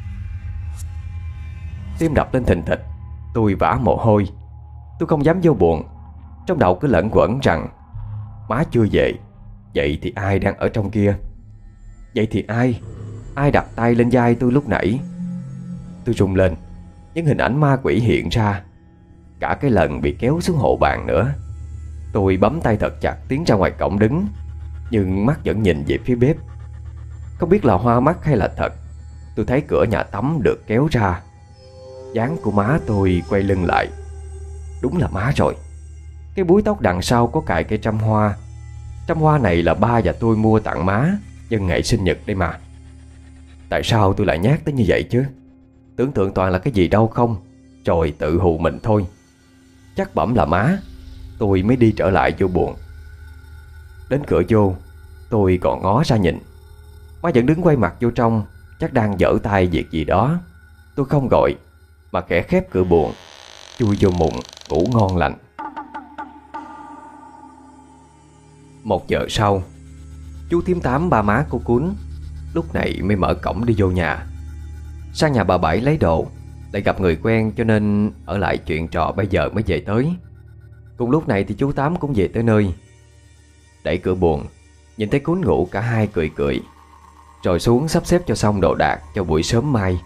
Tim đập lên thình thịch, tôi vã mồ hôi. Tôi không dám vô buồng. Trong đầu cứ lẩn quẩn rằng má chưa về. Vậy thì ai đang ở trong kia? Vậy thì ai Ai đặt tay lên vai tôi lúc nãy? Tôi rung lên. Những hình ảnh ma quỷ hiện ra. Cả cái lần bị kéo xuống hộ bàn nữa. Tôi bấm tay thật chặt tiến ra ngoài cổng đứng, nhưng mắt vẫn nhìn về phía bếp. Không biết là hoa mắt hay là thật, tôi thấy cửa nhà tắm được kéo ra. Dáng của má tôi quay lưng lại. Đúng là má rồi. Cái búi tóc đằng sau có cài cây trăm hoa. Trăm hoa này là ba và tôi mua tặng má nhân ngày sinh nhật đây mà. Tại sao tôi lại nhát tới như vậy chứ? Tưởng tượng toàn là cái gì đâu không, rồi tự hù mình thôi. Chắc bẩm là má, tôi mới đi trở lại vô buồng. Đến cửa vô, tôi còn ngó ra nhìn. Má vẫn đứng quay mặt vô trong, chắc đang giở tay việc gì đó. Tôi không gọi, mà khẽ khép cửa buồng, chui vô mùng ngủ ngon lành. Một giờ sau, chú Thím Tám ba má cô Cún lúc này mới mở cổng đi vô nhà. Sang nhà bà Bảy lấy đồ, lại gặp người quen cho nên ở lại chuyện trò bây giờ mới về tới. Cùng lúc này thì chú Tám cũng về tới nơi. Đẩy cửa buồng, nhìn thấy Cún ngủ, cả hai cười cười, rồi xuống sắp xếp cho xong đồ đạc cho buổi sớm mai.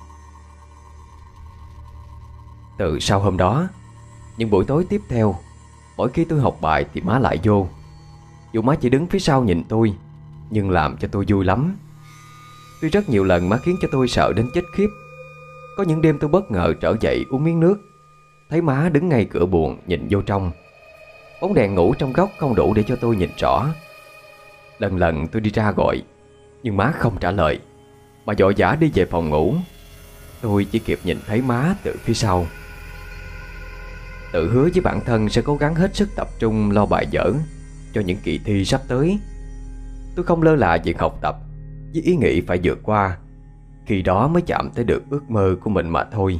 Từ sau hôm đó, những buổi tối tiếp theo, mỗi khi tôi học bài thì má lại vô. Dù má chỉ đứng phía sau nhìn tôi, nhưng làm cho tôi vui lắm. Tuy rất nhiều lần má khiến cho tôi sợ đến chết khiếp. Có những đêm tôi bất ngờ trở dậy uống miếng nước, thấy má đứng ngay cửa buồng nhìn vô trong. Bóng đèn ngủ trong góc không đủ để cho tôi nhìn rõ. Lần lần tôi đi ra gọi, nhưng má không trả lời, mà vội vã đi về phòng ngủ. Tôi chỉ kịp nhìn thấy má từ phía sau. Tự hứa với bản thân sẽ cố gắng hết sức tập trung lo bài vở cho những kỳ thi sắp tới. Tôi không lơ là việc học tập, với ý nghĩ phải vượt qua, khi đó mới chạm tới được ước mơ của mình mà thôi.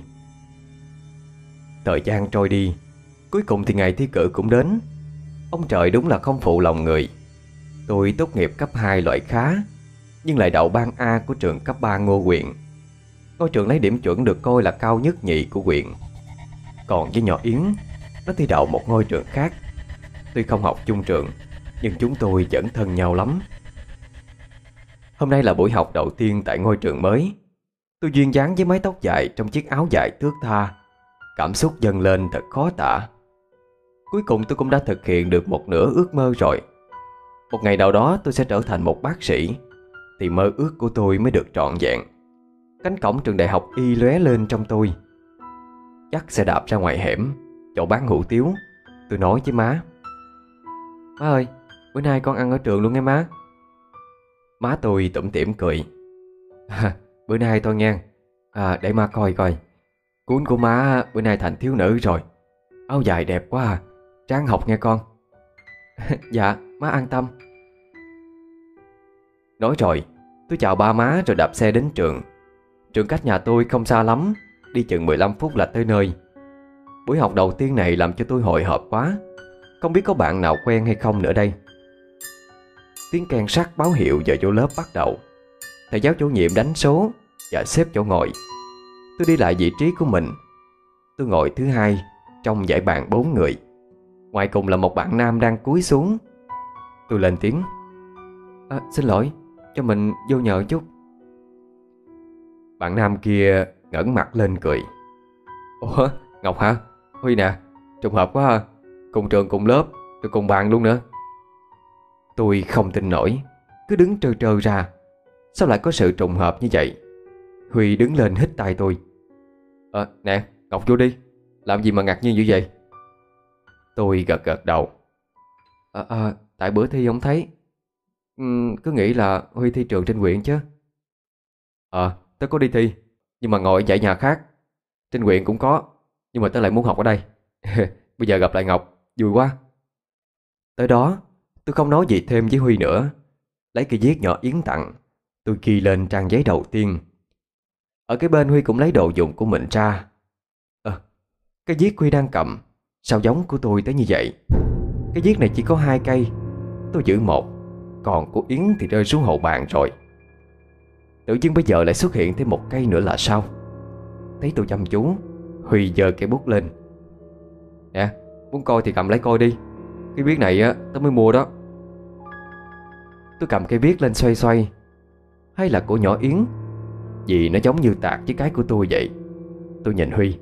Thời gian trôi đi, cuối cùng thì ngày thi cử cũng đến. Ông trời đúng là không phụ lòng người. Tôi tốt nghiệp cấp hai loại khá, nhưng lại đậu ban A của trường cấp ba Ngô Quyền. Ngôi trường lấy điểm chuẩn được coi là cao nhất nhì của huyện. Còn với nhỏ Yến, nó thi đậu một ngôi trường khác. Tuy không học chung trường, nhưng chúng tôi vẫn thân nhau lắm. Hôm nay là buổi học đầu tiên tại ngôi trường mới. Tôi duyên dáng với mái tóc dài trong chiếc áo dài thướt tha. Cảm xúc dâng lên thật khó tả. Cuối cùng tôi cũng đã thực hiện được một nửa ước mơ rồi. Một ngày nào đó tôi sẽ trở thành một bác sĩ, thì mơ ước của tôi mới được trọn vẹn. Cánh cổng trường đại học y lóe lên trong tôi. Chắc sẽ đạp ra ngoài hẻm, chỗ bán hủ tiếu. Tôi nói với má: Má ơi, bữa nay con ăn ở trường luôn nghe má. Má tôi tủm tỉm cười: à, bữa nay thôi nghe. À, để má coi coi. Cuốn của má bữa nay thành thiếu nữ rồi. Áo dài đẹp quá à, ráng học nghe con. Dạ, má an tâm. Nói rồi, tôi chào ba má rồi đạp xe đến trường. Trường cách nhà tôi không xa lắm, đi chừng mười lăm phút là tới nơi. Buổi học đầu tiên này làm cho tôi hồi hộp quá. Không biết có bạn nào quen hay không nữa đây. Tiếng keng sắt báo hiệu giờ vô lớp bắt đầu. Thầy giáo chủ nhiệm đánh số và xếp chỗ ngồi. Tôi đi lại vị trí của mình. Tôi ngồi thứ hai trong dãy bàn bốn người. Ngoài cùng là một bạn nam đang cúi xuống. Tôi lên tiếng: à, Xin lỗi, cho mình vô nhờ chút. Bạn nam kia ngẩng mặt lên cười: Ủa, Ngọc hả? Huy nè, trùng hợp quá ha. Cùng trường cùng lớp, rồi cùng bàn luôn nữa. Tôi không tin nổi, cứ đứng trơ trơ ra. Sao lại có sự trùng hợp như vậy? Huy đứng lên hít tay tôi: Ờ, nè, Ngọc vô đi. Làm gì mà ngạc nhiên như vậy? Tôi gật gật đầu: À, à, tại bữa thi không thấy. ừ, Cứ nghĩ là Huy thi trường trên huyện chứ. Ờ, tớ có đi thi, nhưng mà ngồi ở dãy nhà khác. Trên huyện cũng có, nhưng mà tớ lại muốn học ở đây. Bây giờ gặp lại Ngọc, vui quá. Tới đó, tôi không nói gì thêm với Huy nữa. Lấy cây viết nhỏ Yến tặng, tôi ghi lên trang giấy đầu tiên. Ở cái bên Huy cũng lấy đồ dùng của mình ra. Ờ, cái viết Huy đang cầm sao giống của tôi tới như vậy? Cái viết này chỉ có hai cây, tôi giữ một, còn của Yến thì rơi xuống hậu bàn rồi. Tự nhiên bây giờ lại xuất hiện thêm một cây nữa là sao? Thấy tôi chăm chú, Huy giơ cây bút lên: Nè, muốn coi thì cầm lấy coi đi. Cái viết này á, tớ mới mua đó. Tôi cầm cây viết lên xoay xoay. Hay là của nhỏ Yến? Vì nó giống như tạc với cái của tôi vậy. Tôi nhìn Huy: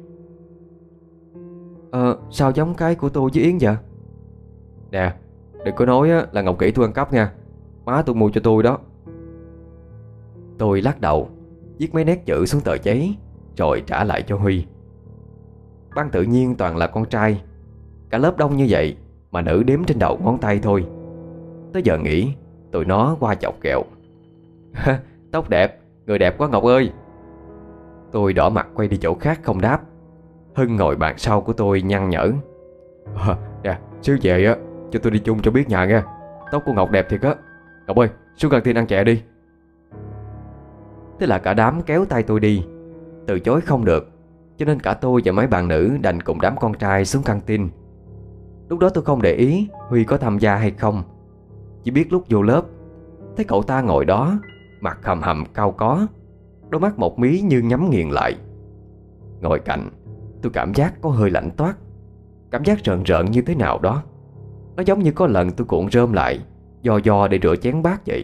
Ờ, sao giống cái của tôi với Yến vậy? Nè, đừng có nói á, là Ngọc kỹ tôi ăn cắp nha. Má tôi mua cho tôi đó. Tôi lắc đầu, viết mấy nét chữ xuống tờ giấy, rồi trả lại cho Huy. Ban tự nhiên toàn là con trai. Cả lớp đông như vậy mà nữ đếm trên đầu ngón tay thôi. Tới giờ nghỉ, tụi nó qua chọc kẹo: Tóc đẹp, người đẹp quá Ngọc ơi. Tôi đỏ mặt quay đi chỗ khác không đáp. Hưng ngồi bàn sau của tôi nhăn nhở: à, Nè, xíu về á, cho tôi đi chung cho biết nhà nghe. Tóc của Ngọc đẹp thiệt á. Ngọc ơi, xuống căng tin ăn chè đi. Thế là cả đám kéo tay tôi đi. Từ chối không được, cho nên cả tôi và mấy bạn nữ đành cùng đám con trai xuống căng tin. Lúc đó tôi không để ý Huy có tham gia hay không. Chỉ biết lúc vô lớp, thấy cậu ta ngồi đó, mặt hầm hầm cau có, đôi mắt một mí như nhắm nghiền lại. Ngồi cạnh, tôi cảm giác có hơi lạnh toát. Cảm giác rợn rợn như thế nào đó. Nó giống như có lần tôi cuộn rơm lại, do do để rửa chén bát vậy.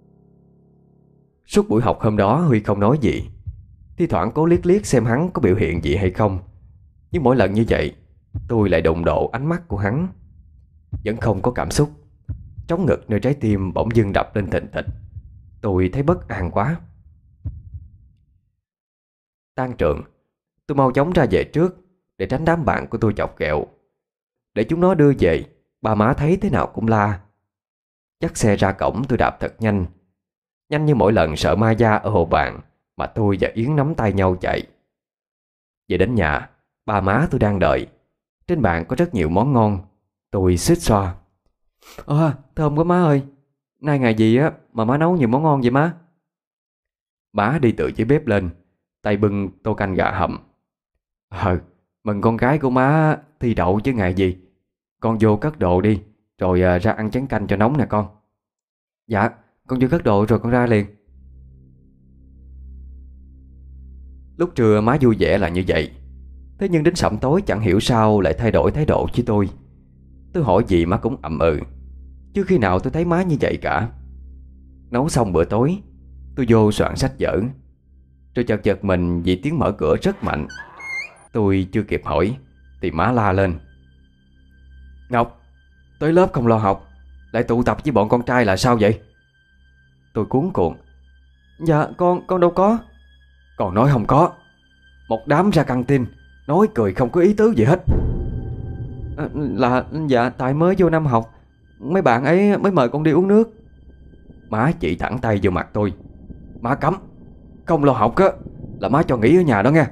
Suốt buổi học hôm đó Huy không nói gì. Thi thoảng cố liếc liếc xem hắn có biểu hiện gì hay không. Nhưng mỗi lần như vậy, tôi lại đụng độ ánh mắt của hắn. Vẫn không có cảm xúc. Trống ngực nơi trái tim bỗng dưng đập lên thình thịch. Tôi thấy bất an quá. Tan trường, tôi mau chóng ra về trước để tránh đám bạn của tôi chọc ghẹo. Để chúng nó đưa về, ba má thấy thế nào cũng la. Dắt xe ra cổng tôi đạp thật nhanh. Nhanh như mỗi lần sợ ma da ở hồ bạn mà tôi và Yến nắm tay nhau chạy. Về đến nhà, ba má tôi đang đợi. Trên bàn có rất nhiều món ngon. Tôi xích xoa: À, thơm quá má ơi. Nay ngày gì á mà má nấu nhiều món ngon vậy má? Má đi từ dưới bếp lên, tay bưng tô canh gà hầm. Ờ, mừng con gái của má thi đậu chứ ngày gì. Con vô cất đồ đi, rồi à, ra ăn chén canh cho nóng nè con. Dạ, con vô cất đồ rồi con ra liền. Lúc trưa má vui vẻ là như vậy. Thế nhưng đến sẩm tối chẳng hiểu sao lại thay đổi thái độ với tôi. Tôi hỏi gì má cũng ậm ừ. Chứ khi nào tôi thấy má như vậy cả. Nấu xong bữa tối, tôi vô soạn sách vở. Rồi chợt giật mình vì tiếng mở cửa rất mạnh. Tôi chưa kịp hỏi thì má la lên: Ngọc, tới lớp không lo học, lại tụ tập với bọn con trai là sao vậy? Tôi cuống cuồng: Dạ con, con đâu có. Còn nói không có. Một đám ra căng tin, nói cười không có ý tứ gì hết. à, Là dạ tại mới vô năm học, mấy bạn ấy mới mời con đi uống nước. Má chỉ thẳng tay vô mặt tôi: Má cấm. Không lo học á là má cho nghỉ ở nhà đó nghe.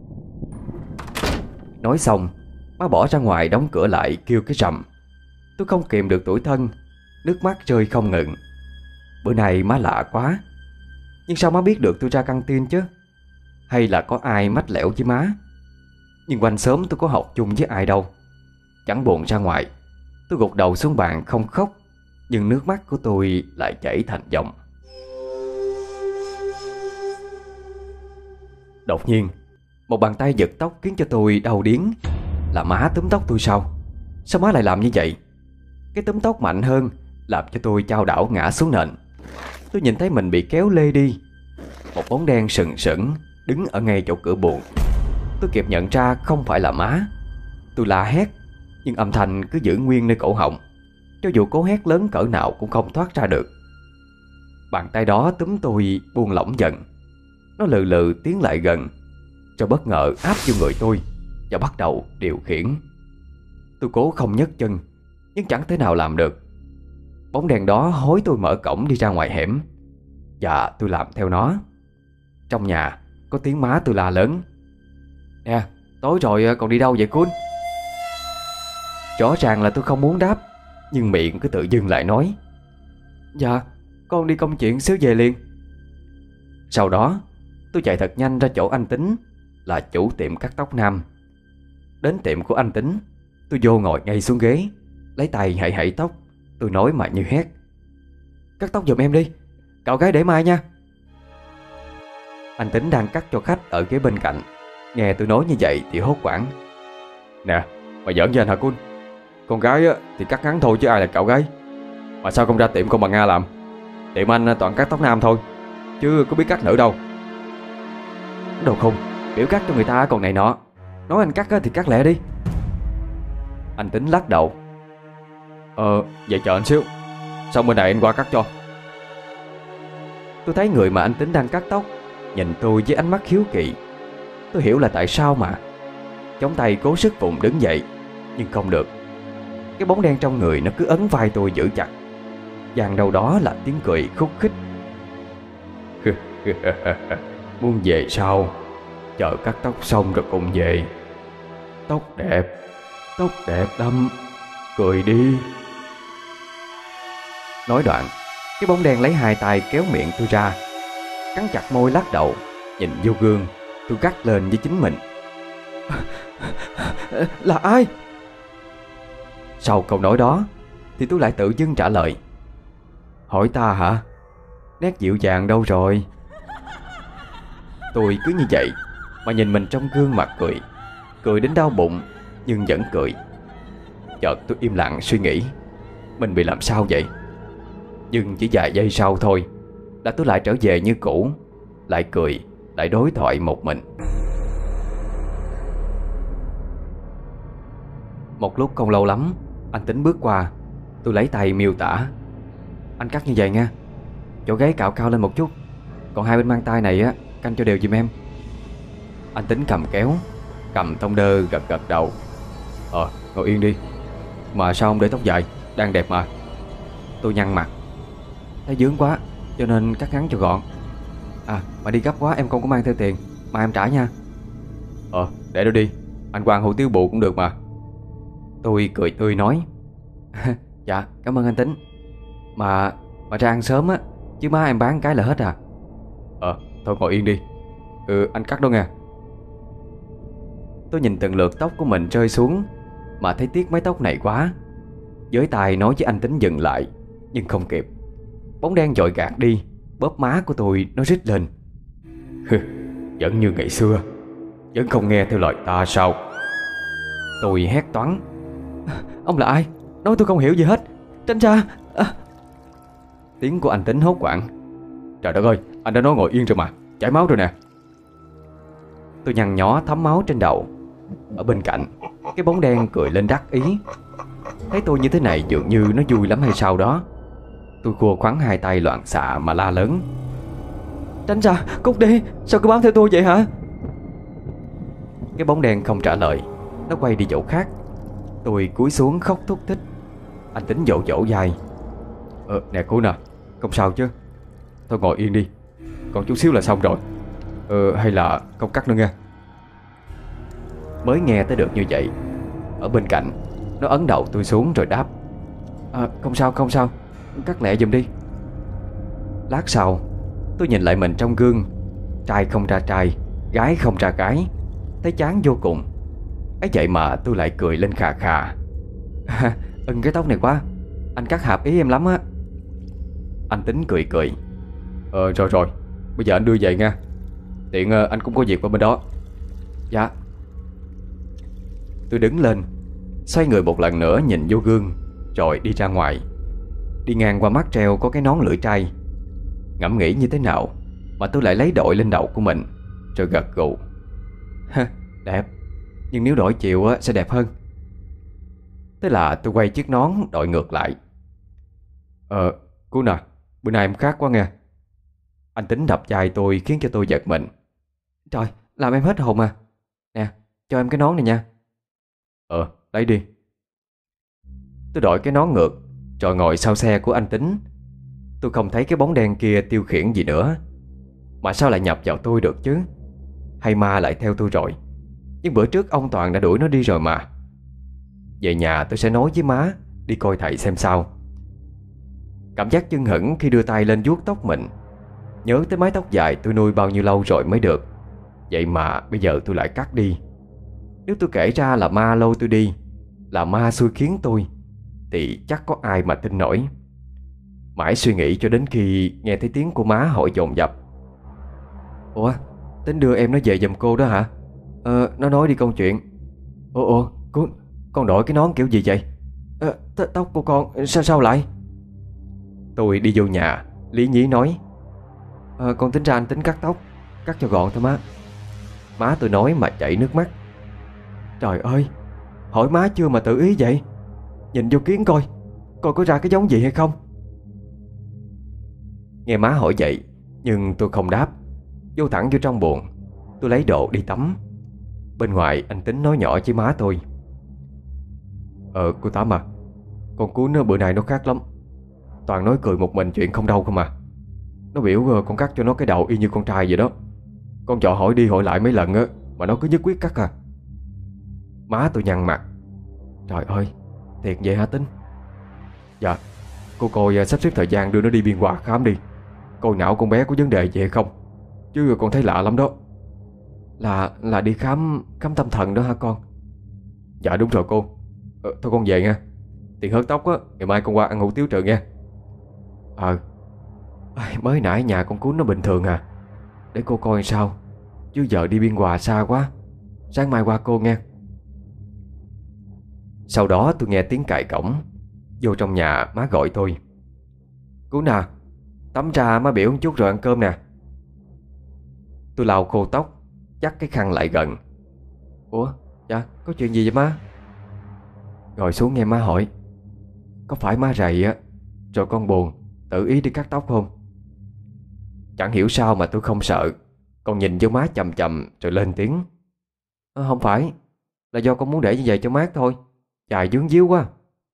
Nói xong, má bỏ ra ngoài đóng cửa lại kêu cái rầm. Tôi không kìm được tủi thân, nước mắt rơi không ngừng. Bữa nay má lạ quá. Nhưng sao má biết được tôi ra căng tin chứ? Hay là có ai mách lẻo với má? Nhưng quanh xóm tôi có học chung với ai đâu. Chẳng buồn ra ngoài. Tôi gục đầu xuống bàn không khóc, nhưng nước mắt của tôi lại chảy thành dòng. Đột nhiên Một bàn tay giật tóc khiến cho tôi đau điếng. Là má túm tóc tôi sao? Sao má lại làm như vậy? Cái túm tóc mạnh hơn làm cho tôi chao đảo ngã xuống nền. Tôi nhìn thấy mình bị kéo lê đi. Một bóng đen sừng sững đứng ở ngay chỗ cửa buồng. Tôi kịp nhận ra không phải là má. Tôi la hét, nhưng âm thanh cứ giữ nguyên nơi cổ họng. Cho dù cố hét lớn cỡ nào cũng không thoát ra được. Bàn tay đó túm tôi buông lỏng dần. Nó lừ lừ tiến lại gần, rồi bất ngờ áp vô người tôi và bắt đầu điều khiển. Tôi cố không nhấc chân, nhưng chẳng thể nào làm được. Bóng đèn đó hối tôi mở cổng đi ra ngoài hẻm, và tôi làm theo nó. Trong nhà có tiếng má tôi la lớn: "Nè, tối rồi còn đi đâu vậy Cún?" Rõ ràng là tôi không muốn đáp, nhưng miệng cứ tự dưng lại nói: "Dạ, con đi công chuyện xíu về liền." Sau đó tôi chạy thật nhanh ra chỗ anh Tính, là chủ tiệm cắt tóc nam. Đến tiệm của anh Tính, tôi vô ngồi ngay xuống ghế, lấy tay hãy hãy tóc. Tôi nói mà như hét: "Cắt tóc giùm em đi, cạo gái để mai nha." Anh Tính đang cắt cho khách ở ghế bên cạnh, nghe tôi nói như vậy thì hốt hoảng: "Nè, mày giỡn với anh hả Cún? Con gái thì cắt ngắn thôi chứ ai là cạo gái. Mà sao không ra tiệm con bà Nga làm? Tiệm anh toàn cắt tóc nam thôi, chứ có biết cắt nữ đâu." "Đồ khùng, biểu cắt cho người ta còn này nọ. Nói anh cắt thì cắt lẹ đi." Anh Tính lắc đầu: "Ờ, vậy chờ anh xíu, xong bên này anh qua cắt cho." Tôi thấy người mà anh Tính đang cắt tóc nhìn tôi với ánh mắt hiếu kỳ. Tôi hiểu là tại sao mà. Chống tay cố sức vùng đứng dậy, nhưng không được. Cái bóng đen trong người nó cứ ấn vai tôi giữ chặt. Dàn đâu đó là tiếng cười khúc khích: "Muốn về sao? Chờ cắt tóc xong rồi cùng về. Tóc đẹp, tóc đẹp lắm, cười đi." Nói đoạn, cái bóng đen lấy hai tay kéo miệng tôi ra, cắn chặt môi lắc đầu. Nhìn vô gương, tôi gắt lên với chính mình: "Là ai?" Sau câu nói đó thì tôi lại tự dưng trả lời: "Hỏi ta hả? Nét dịu dàng đâu rồi?" Tôi cứ như vậy mà nhìn mình trong gương mặt cười, cười đến đau bụng nhưng vẫn cười. Chợt tôi im lặng suy nghĩ mình bị làm sao vậy. Nhưng chỉ vài giây sau thôi là tôi lại trở về như cũ, lại cười, lại đối thoại một mình. Một lúc không lâu lắm, anh Tính bước qua. Tôi lấy tay miêu tả: "Anh cắt như vậy nha, chỗ gáy cạo cao lên một chút, còn hai bên mang tay này á canh cho đều giùm em." Anh Tính cầm kéo, cầm tông đơ gật gật đầu: "Ờ, ngồi yên đi. Mà sao không để tóc dài, đang đẹp mà." Tôi nhăn mặt: "Thấy dướng quá cho nên cắt ngắn cho gọn. À, mà đi gấp quá em không có mang theo tiền, mà em trả nha." "Ờ, để đó đi, anh qua hủ tiếu bù cũng được mà." Tôi cười tươi nói: "Dạ, cảm ơn anh Tính. Mà mà ra ăn sớm á, chứ má em bán cái là hết à." "Ờ, thôi ngồi yên đi. Ừ, anh cắt đó nghe." Tôi nhìn từng lượt tóc của mình rơi xuống mà thấy tiếc mái tóc này quá. Với tay nói với anh Tính dừng lại, nhưng không kịp. Bóng đen vội gạt đi, bóp má của tôi nó rít lên: "Vẫn như ngày xưa, vẫn không nghe theo lời ta sao?" Tôi hét toáng: "Ông là ai? Nói tôi không hiểu gì hết, tránh ra!" à. Tiếng của anh Tính hốt hoảng: "Trời đất ơi, anh đã nói ngồi yên rồi mà, chảy máu rồi nè." Tôi nhăn nhó thấm máu trên đầu. Ở bên cạnh, cái bóng đen cười lên đắc ý. Thấy tôi như thế này dường như nó vui lắm hay sao đó. Tôi khua khoắn hai tay loạn xạ mà la lớn: "Tránh ra, cút đi, sao cứ bám theo tôi vậy hả?" Cái bóng đen không trả lời, nó quay đi chỗ khác. Tôi cúi xuống khóc thúc thích. Anh Tính vỗ vỗ vai: "Ờ, nè cô nè, không sao chứ? Thôi ngồi yên đi, còn chút xíu là xong rồi. Ờ, hay là không cắt nữa nghe." Mới nghe tới được như vậy, ở bên cạnh nó ấn đầu tôi xuống rồi đáp: à, "Không sao không sao, cắt lẹ giùm đi." Lát sau, tôi nhìn lại mình trong gương. Trai không ra trai, gái không ra gái, thấy chán vô cùng. Ấy vậy mà tôi lại cười lên khà khà: à, "Ưng cái tóc này quá, anh cắt hợp ý em lắm á." Anh Tính cười cười: "Ờ rồi rồi, bây giờ anh đưa về nha. Tiện anh cũng có việc qua bên đó." Dạ. Tôi đứng lên, xoay người một lần nữa nhìn vô gương, rồi đi ra ngoài. Đi ngang qua mắt treo có cái nón lưỡi trai. Ngẫm nghĩ như thế nào mà tôi lại lấy đội lên đầu của mình, rồi gật gù. Ha, đẹp. Nhưng nếu đổi chiều á, sẽ đẹp hơn. Thế là tôi quay chiếc nón đội ngược lại. Ờ, cô nè, bữa nay em khác quá nghe. Anh Tính đập vai tôi khiến cho tôi giật mình. Trời, làm em hết hồn à. Nè, cho em cái nón này nha. Ờ, lấy đi. Tôi đội cái nón ngược, rồi ngồi sau xe của anh Tính. Tôi không thấy cái bóng đen kia tiêu khiển gì nữa. Mà sao lại nhập vào tôi được chứ? Hay ma lại theo tôi rồi? Nhưng bữa trước ông Toàn đã đuổi nó đi rồi mà. Về nhà tôi sẽ nói với má, đi coi thầy xem sao. Cảm giác chưng hửng khi đưa tay lên vuốt tóc mình. Nhớ tới mái tóc dài tôi nuôi bao nhiêu lâu rồi mới được. Vậy mà bây giờ tôi lại cắt đi. Nếu tôi kể ra là ma lôi tôi đi, là ma xui khiến tôi, thì chắc có ai mà tin nổi. Mãi suy nghĩ cho đến khi nghe thấy tiếng của má hỏi dồn dập. Ủa, Tính đưa em nó về giùm cô đó hả? Ờ, nó nói đi công chuyện. Ủa, ủa, con, con đội cái nón kiểu gì vậy? Ờ, t- tóc của con sao sao lại? Tôi đi vô nhà, lý nhí nói. Ờ, con tính ra anh Tính cắt tóc, cắt cho gọn thôi má. Má tôi nói mà chảy nước mắt. Trời ơi, hỏi má chưa mà tự ý vậy? Nhìn vô kiến coi, coi có ra cái giống gì hay không. Nghe má hỏi vậy, nhưng tôi không đáp. Vô thẳng vô trong buồng, tôi lấy đồ đi tắm. Bên ngoài anh Tính nói nhỏ với má tôi. Ờ cô Tám à, con Cún nó bữa nay nó khác lắm. Toàn nói cười một mình chuyện không đâu không à. Nó biểu ờ, con cắt cho nó cái đầu y như con trai vậy đó. Con chọ hỏi đi hỏi lại mấy lần á, mà nó cứ nhất quyết cắt à. Má tôi nhăn mặt. Trời ơi, thiệt vậy hả Tính? Dạ, cô coi sắp xếp thời gian đưa nó đi Biên Hòa khám đi, coi não con bé có vấn đề gì hay không. Chứ con thấy lạ lắm đó. Là là đi khám khám tâm thần đó hả con? Dạ đúng rồi cô. ờ, Thôi con về nha. Tiền hớt tóc á, ngày mai con qua ăn hủ tiếu trợ nha. Ờ Ai, mới nãy nhà con Cún nó bình thường à. Để cô coi sao, chứ giờ đi Biên Hòa xa quá. Sáng mai qua cô nghe. Sau đó tôi nghe tiếng cài cổng. Vô trong nhà má gọi tôi. Cún à, tắm trà má biểu một chút rồi ăn cơm nè. Tôi lau khô tóc, dắt cái khăn lại gần. Ủa, dạ, có chuyện gì vậy má? Ngồi xuống nghe má hỏi. Có phải má rầy á, rồi con buồn, tự ý đi cắt tóc không? Chẳng hiểu sao mà tôi không sợ, còn nhìn vô má chầm chầm rồi lên tiếng. À, không phải, là do con muốn để như vậy cho mát thôi. Dài dướng díu quá.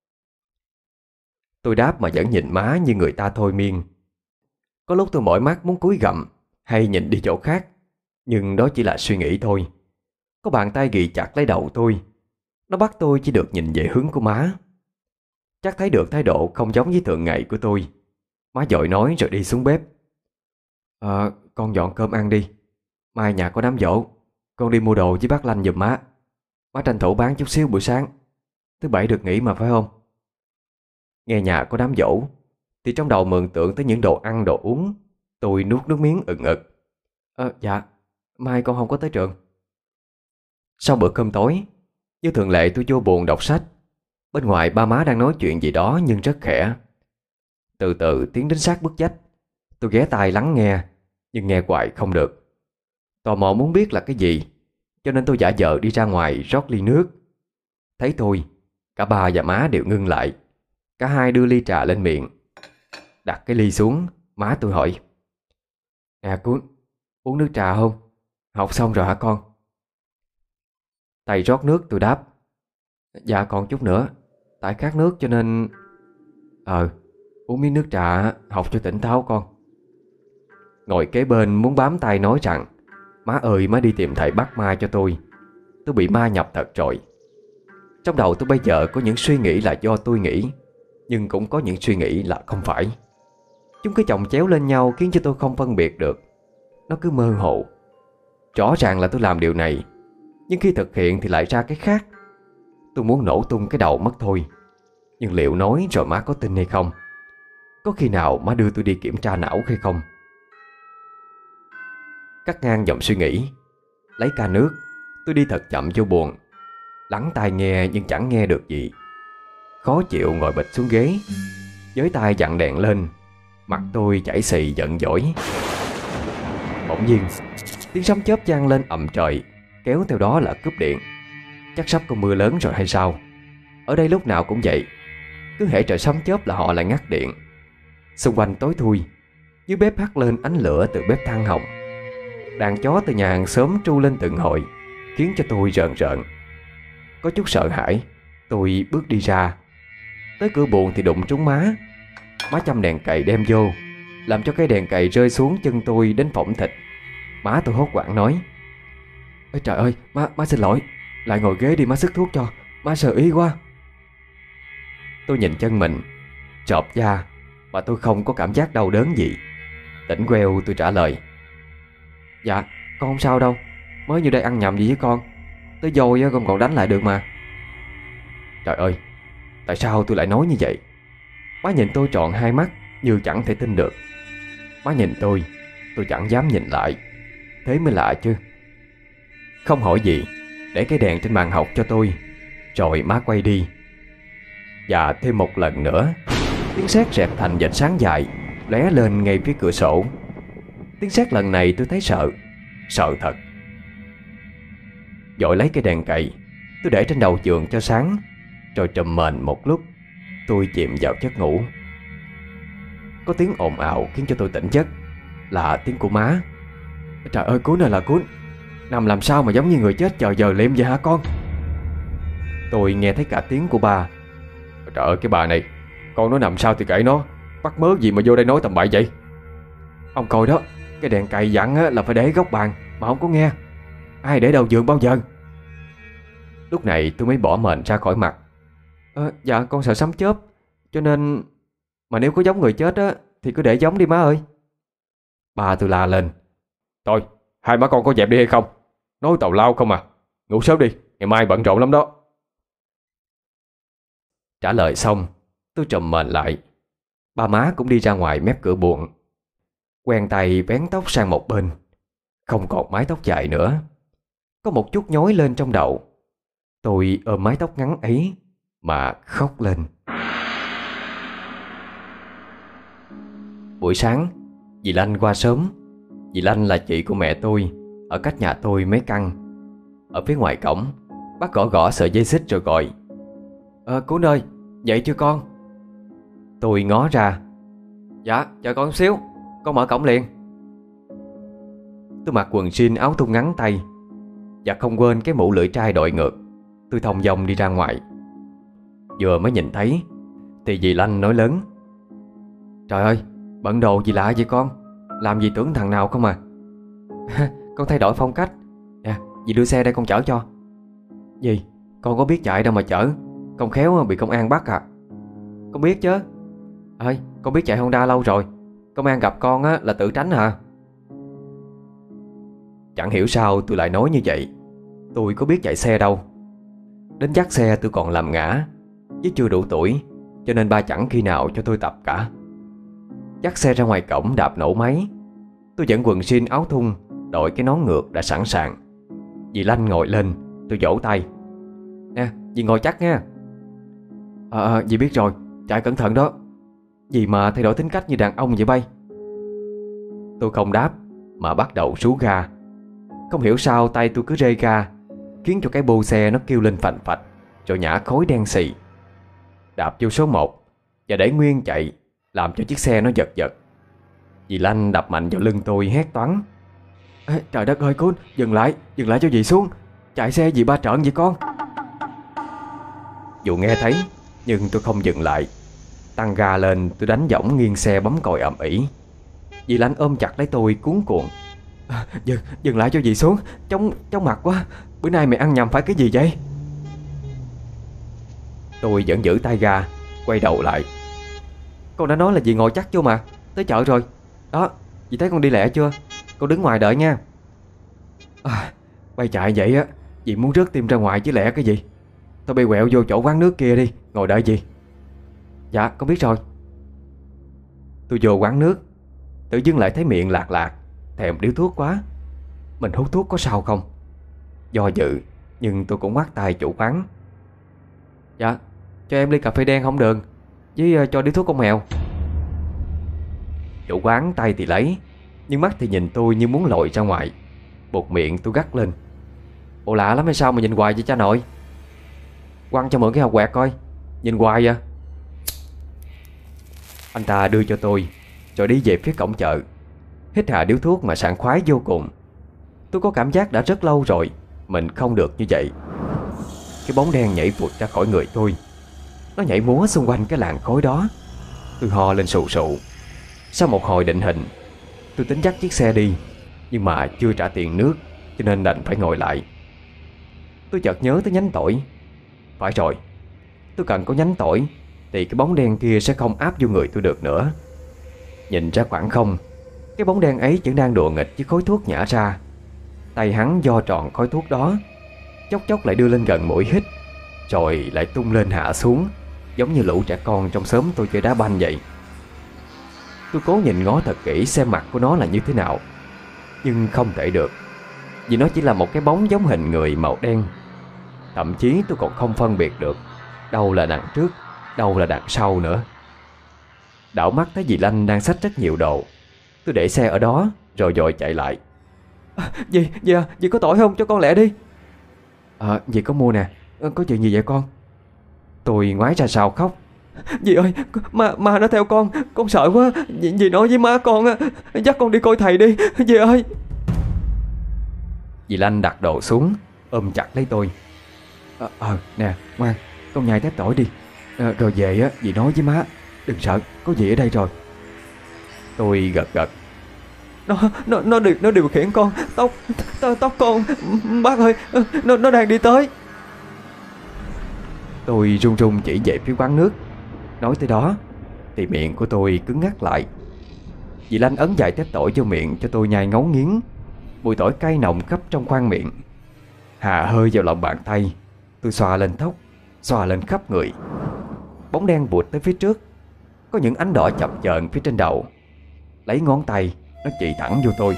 Tôi đáp mà vẫn nhìn má như người ta thôi miên. Có lúc tôi mỏi mắt muốn cúi gằm hay nhìn đi chỗ khác, nhưng đó chỉ là suy nghĩ thôi. Có bàn tay ghì chặt lấy đầu tôi. Nó bắt tôi chỉ được nhìn về hướng của má. Chắc thấy được thái độ không giống với thường ngày của tôi. Má vội nói rồi đi xuống bếp. Ờ, con dọn cơm ăn đi. Mai nhà có đám giỗ, con đi mua đồ với bác Lanh giùm má. Má tranh thủ bán chút xíu buổi sáng. Thứ bảy được nghỉ mà phải không? Nghe nhà có đám giỗ thì trong đầu mường tượng tới những đồ ăn đồ uống. Tôi nuốt nước miếng ừng ực. Ờ, dạ, mai con không có tới trường. Sau bữa cơm tối, như thường lệ tôi vô buồng đọc sách. Bên ngoài ba má đang nói chuyện gì đó nhưng rất khẽ. Từ từ tiến đến sát bức vách. Tôi ghé tai lắng nghe, nhưng nghe hoài không được. Tò mò muốn biết là cái gì, cho nên tôi giả vờ đi ra ngoài rót ly nước. Thấy tôi, cả ba và má đều ngưng lại. Cả hai đưa ly trà lên miệng. Đặt cái ly xuống, má tôi hỏi. Nè Cún, uống nước trà không? Học xong rồi hả con? Tay rót nước tôi đáp. Dạ còn chút nữa, tại khát nước cho nên... Ờ, uống miếng nước trà học cho tỉnh táo con. Ngồi kế bên muốn bám tay nói rằng má ơi má đi tìm thầy bắt ma cho tôi. Tôi bị ma nhập thật rồi. Trong đầu tôi bây giờ có những suy nghĩ là do tôi nghĩ, nhưng cũng có những suy nghĩ là không phải. Chúng cứ chồng chéo lên nhau khiến cho tôi không phân biệt được. Nó cứ mơ hồ. Rõ ràng là tôi làm điều này, nhưng khi thực hiện thì lại ra cái khác. Tôi muốn nổ tung cái đầu mất thôi. Nhưng liệu nói rồi má có tin hay không? Có khi nào má đưa tôi đi kiểm tra não hay không? Cắt ngang dòng suy nghĩ, lấy ca nước, Tôi đi thật chậm vô buồng, lắng tai nghe nhưng chẳng nghe được gì. Khó chịu ngồi bịch xuống ghế, với tay dặn đèn lên. Mặt tôi chảy xì giận dỗi. Bỗng nhiên tiếng sấm chớp vang lên ầm trời, kéo theo đó là cúp điện. Chắc sắp có mưa lớn rồi hay sao? Ở đây lúc nào cũng vậy, cứ hễ trời sấm chớp là họ lại ngắt điện. Xung quanh tối thui, dưới bếp hắt lên ánh lửa từ bếp than hồng. Đàn chó từ nhà hàng xóm tru lên từng hồi, khiến cho tôi rợn rợn. Có chút sợ hãi, tôi bước đi ra. Tới cửa buồng thì đụng trúng má. Má châm đèn cầy đem vô, làm cho cái đèn cầy rơi xuống chân tôi đến phỏng thịt. Má tôi hốt hoảng nói: Ê trời ơi, má, má xin lỗi. Lại ngồi ghế đi má sức thuốc cho. Má sợ ý quá. Tôi nhìn chân mình, chộp da, mà tôi không có cảm giác đau đớn gì. Tỉnh queo tôi trả lời: Dạ, con không sao đâu. Mới như đây ăn nhầm gì với con. Tới dôi con còn đánh lại được mà. Trời ơi, tại sao tôi lại nói như vậy? Má nhìn tôi tròn hai mắt như chẳng thể tin được. Má nhìn tôi, tôi chẳng dám nhìn lại. Thế mới lạ chứ. Không hỏi gì, để cái đèn trên bàn học cho tôi, rồi má quay đi. Và thêm một lần nữa, tiếng sét rẹp thành vệt sáng dài lóe lên ngay phía cửa sổ. Tiếng sét lần này tôi thấy sợ, sợ thật. Vội lấy cái đèn cầy, tôi để trên đầu giường cho sáng, rồi trùm mền một lúc. Tôi chìm vào giấc ngủ. Có tiếng ồn ào khiến cho tôi tỉnh giấc, là tiếng của má. Trời ơi Cún ơi là Cún, nằm làm sao mà giống như người chết chờ giờ liệm vậy hả con? Tôi nghe thấy cả tiếng của ba. Trời ơi cái bà này, con nó nằm sao thì kệ nó, bắt mớ gì mà vô đây nói tầm bậy vậy? Ông coi đó, cái đèn cầy dặn là phải để góc bàn mà không có nghe. Ai để đầu giường bao giờ? Lúc này tôi mới bỏ mền ra khỏi mặt. À, dạ con sợ sấm chớp, cho nên... Mà nếu có giống người chết á thì cứ để giống đi má ơi. Ba tôi la lên: Thôi, hai má con có dẹp đi hay không? Nói tào lao không à. Ngủ sớm đi, ngày mai bận rộn lắm đó. Trả lời xong, tôi trùm mền lại. Ba má cũng đi ra ngoài mép cửa buồng, quàng tay vén tóc sang một bên. Không còn mái tóc dài nữa, có một chút nhói lên trong đầu. Tôi ôm mái tóc ngắn ấy mà khóc lên. Buổi sáng, dì Lanh qua sớm. Dì Lanh là chị của mẹ tôi, ở cách nhà tôi mấy căn. Ở phía ngoài cổng, bác gõ gõ sợi dây xích rồi gọi: Ờ Cún ơi, dậy chưa con? Tôi ngó ra: Dạ, chờ con xíu, con mở cổng liền. Tôi mặc quần jean áo thun ngắn tay, và không quên cái mũ lưỡi trai đội ngược. Tôi thong dong đi ra ngoài. Vừa mới nhìn thấy thì dì Lanh nói lớn: Trời ơi, bận đồ gì lạ vậy con? Làm gì tưởng thằng nào không à? Con thay đổi phong cách. Nè, dì đưa xe đây con chở cho. Dì, con có biết chạy đâu mà chở. Con khéo bị công an bắt à. Con biết chứ. Ơi, con biết chạy Honda lâu rồi. Công an gặp con á là tự tránh hả? Chẳng hiểu sao tôi lại nói như vậy. Tôi có biết chạy xe đâu. Đến dắt xe tôi còn làm ngã, chứ chưa đủ tuổi, cho nên ba chẳng khi nào cho tôi tập cả. Dắt xe ra ngoài cổng đạp nổ máy. Tôi dẫn quần jean áo thun, đội cái nón ngược đã sẵn sàng. Dì Lanh ngồi lên, tôi vỗ tay: Nè, dì ngồi chắc nha. Ờ, à, dì biết rồi, chạy cẩn thận đó. Dì mà thay đổi tính cách như đàn ông vậy bay. Tôi không đáp mà bắt đầu rú ga. Không hiểu sao tay tôi cứ rê ga, khiến cho cái bô xe nó kêu lên phành phạch, rồi nhả khói đen xì. Đạp vô số một và để nguyên chạy, làm cho chiếc xe nó giật giật. Dì Lanh đập mạnh vào lưng tôi hét toáng: Ê, trời đất ơi Cún, dừng lại, dừng lại cho dì xuống. Chạy xe gì ba trợn vậy con? Dù nghe thấy, nhưng tôi không dừng lại. Tăng ga lên, tôi đánh võng nghiêng xe bấm còi ầm ĩ. Dì Lanh ôm chặt lấy tôi cuốn cuồng: à, Dừng, dừng lại cho dì xuống. Chóng, chóng mặt quá. Bữa nay mày ăn nhầm phải cái gì vậy? Tôi vẫn giữ tay ga, quay đầu lại. Con đã nói là dì ngồi chắc vô mà. Tới chợ rồi. Đó, dì thấy con đi lẹ chưa? Con đứng ngoài đợi nha. À, bay chạy vậy á, dì muốn rớt tim ra ngoài chứ lẹ cái gì. Thôi bay quẹo vô chỗ quán nước kia đi, ngồi đợi dì. Dạ, con biết rồi. Tôi vô quán nước, tự dưng lại thấy miệng lạc lạc, thèm điếu thuốc quá. Mình hút thuốc có sao không? Do dự, nhưng tôi cũng ngoắt tay chủ quán. Dạ, cho em ly cà phê đen không đường, với uh, cho điếu thuốc con mèo. Chủ quán tay thì lấy, nhưng mắt thì nhìn tôi như muốn lội ra ngoài. Buột miệng tôi gắt lên: Ồ, lạ lắm hay sao mà nhìn hoài vậy cha nội? Quăng cho mượn cái hộp quẹt coi, nhìn hoài vậy. Anh ta đưa cho tôi, rồi đi về phía cổng chợ, hít hà điếu thuốc mà sảng khoái vô cùng. Tôi có cảm giác đã rất lâu rồi mình không được như vậy. Cái bóng đen nhảy vụt ra khỏi người tôi. Nó nhảy múa xung quanh cái làn khói đó. Tôi ho lên sù sụ. Sau một hồi định hình, tôi tính dắt chiếc xe đi, nhưng mà chưa trả tiền nước, cho nên đành phải ngồi lại. Tôi chợt nhớ tới nhánh tỏi. Phải rồi, tôi cần có nhánh tỏi thì cái bóng đen kia sẽ không áp vô người tôi được nữa. Nhìn ra khoảng không, cái bóng đen ấy vẫn đang đùa nghịch với khói thuốc nhả ra. Tay hắn do tròn khói thuốc đó, chốc chốc lại đưa lên gần mũi hít, rồi lại tung lên hạ xuống, giống như lũ trẻ con trong xóm tôi chơi đá banh vậy. Tôi cố nhìn ngó thật kỹ xem mặt của nó là như thế nào, nhưng không thể được, vì nó chỉ là một cái bóng giống hình người màu đen. Thậm chí tôi còn không phân biệt được đâu là đằng trước, đâu là đằng sau nữa. Đảo mắt thấy dì Lanh đang xách rất nhiều đồ. Tôi để xe ở đó rồi vội chạy lại. à, Dì, dì à, dì có tỏi không? Cho con lẹ đi. À, dì có mua nè. Có chuyện gì vậy con? Tôi ngoái ra sau khóc. Dì ơi, ma, ma nó theo con. Con sợ quá. Dì, dì nói với má con á, dắt con đi coi thầy đi. Dì ơi. Dì Lanh đặt đồ xuống, ôm chặt lấy tôi. Ờ à, nè ngoan, con nhai tép tỏi đi. à, Rồi về á, dì nói với má. Đừng sợ, có dì ở đây rồi. Tôi gật gật. Nó nó nó điều nó điều khiển con. Tóc tóc, tóc con. Bác ơi, nó nó đang đi tới. Tôi run run chỉ về phía quán nước. Nói tới đó thì miệng của tôi cứng ngắc lại. Dì Lanh ấn vài tép tỏi vô miệng cho tôi nhai ngấu nghiến. Mùi tỏi cay nồng khắp trong khoang miệng. Hà hơi vào lòng bàn tay. Tôi xoa lên tóc, xoa lên khắp người. Bóng đen vụt tới phía trước. Có những ánh đỏ chập chờn phía trên đầu. Lấy ngón tay, nó chỉ thẳng vô tôi.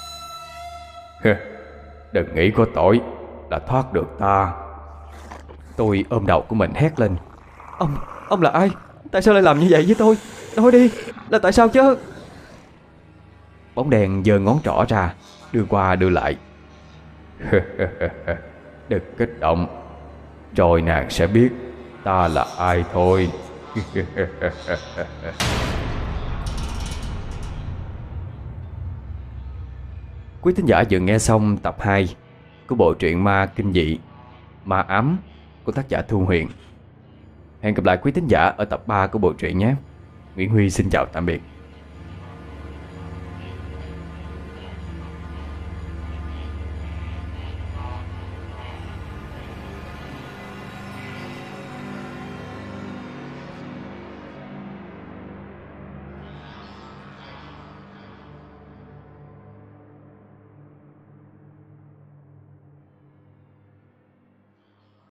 Đừng nghĩ có tội là thoát được ta. Tôi ôm đầu của mình hét lên. Ông, ông là ai? Tại sao lại làm như vậy với tôi? Nói đi, là tại sao chứ? Bóng đèn giơ ngón trỏ ra, đưa qua đưa lại. Đừng kích động, rồi nàng sẽ biết ta là ai thôi. Quý thính giả vừa nghe xong tập hai của bộ truyện ma kinh dị Ma Ám của tác giả Thu Huyền. Hẹn gặp lại quý thính giả ở tập ba của bộ truyện nhé. Nguyễn Huy xin chào tạm biệt.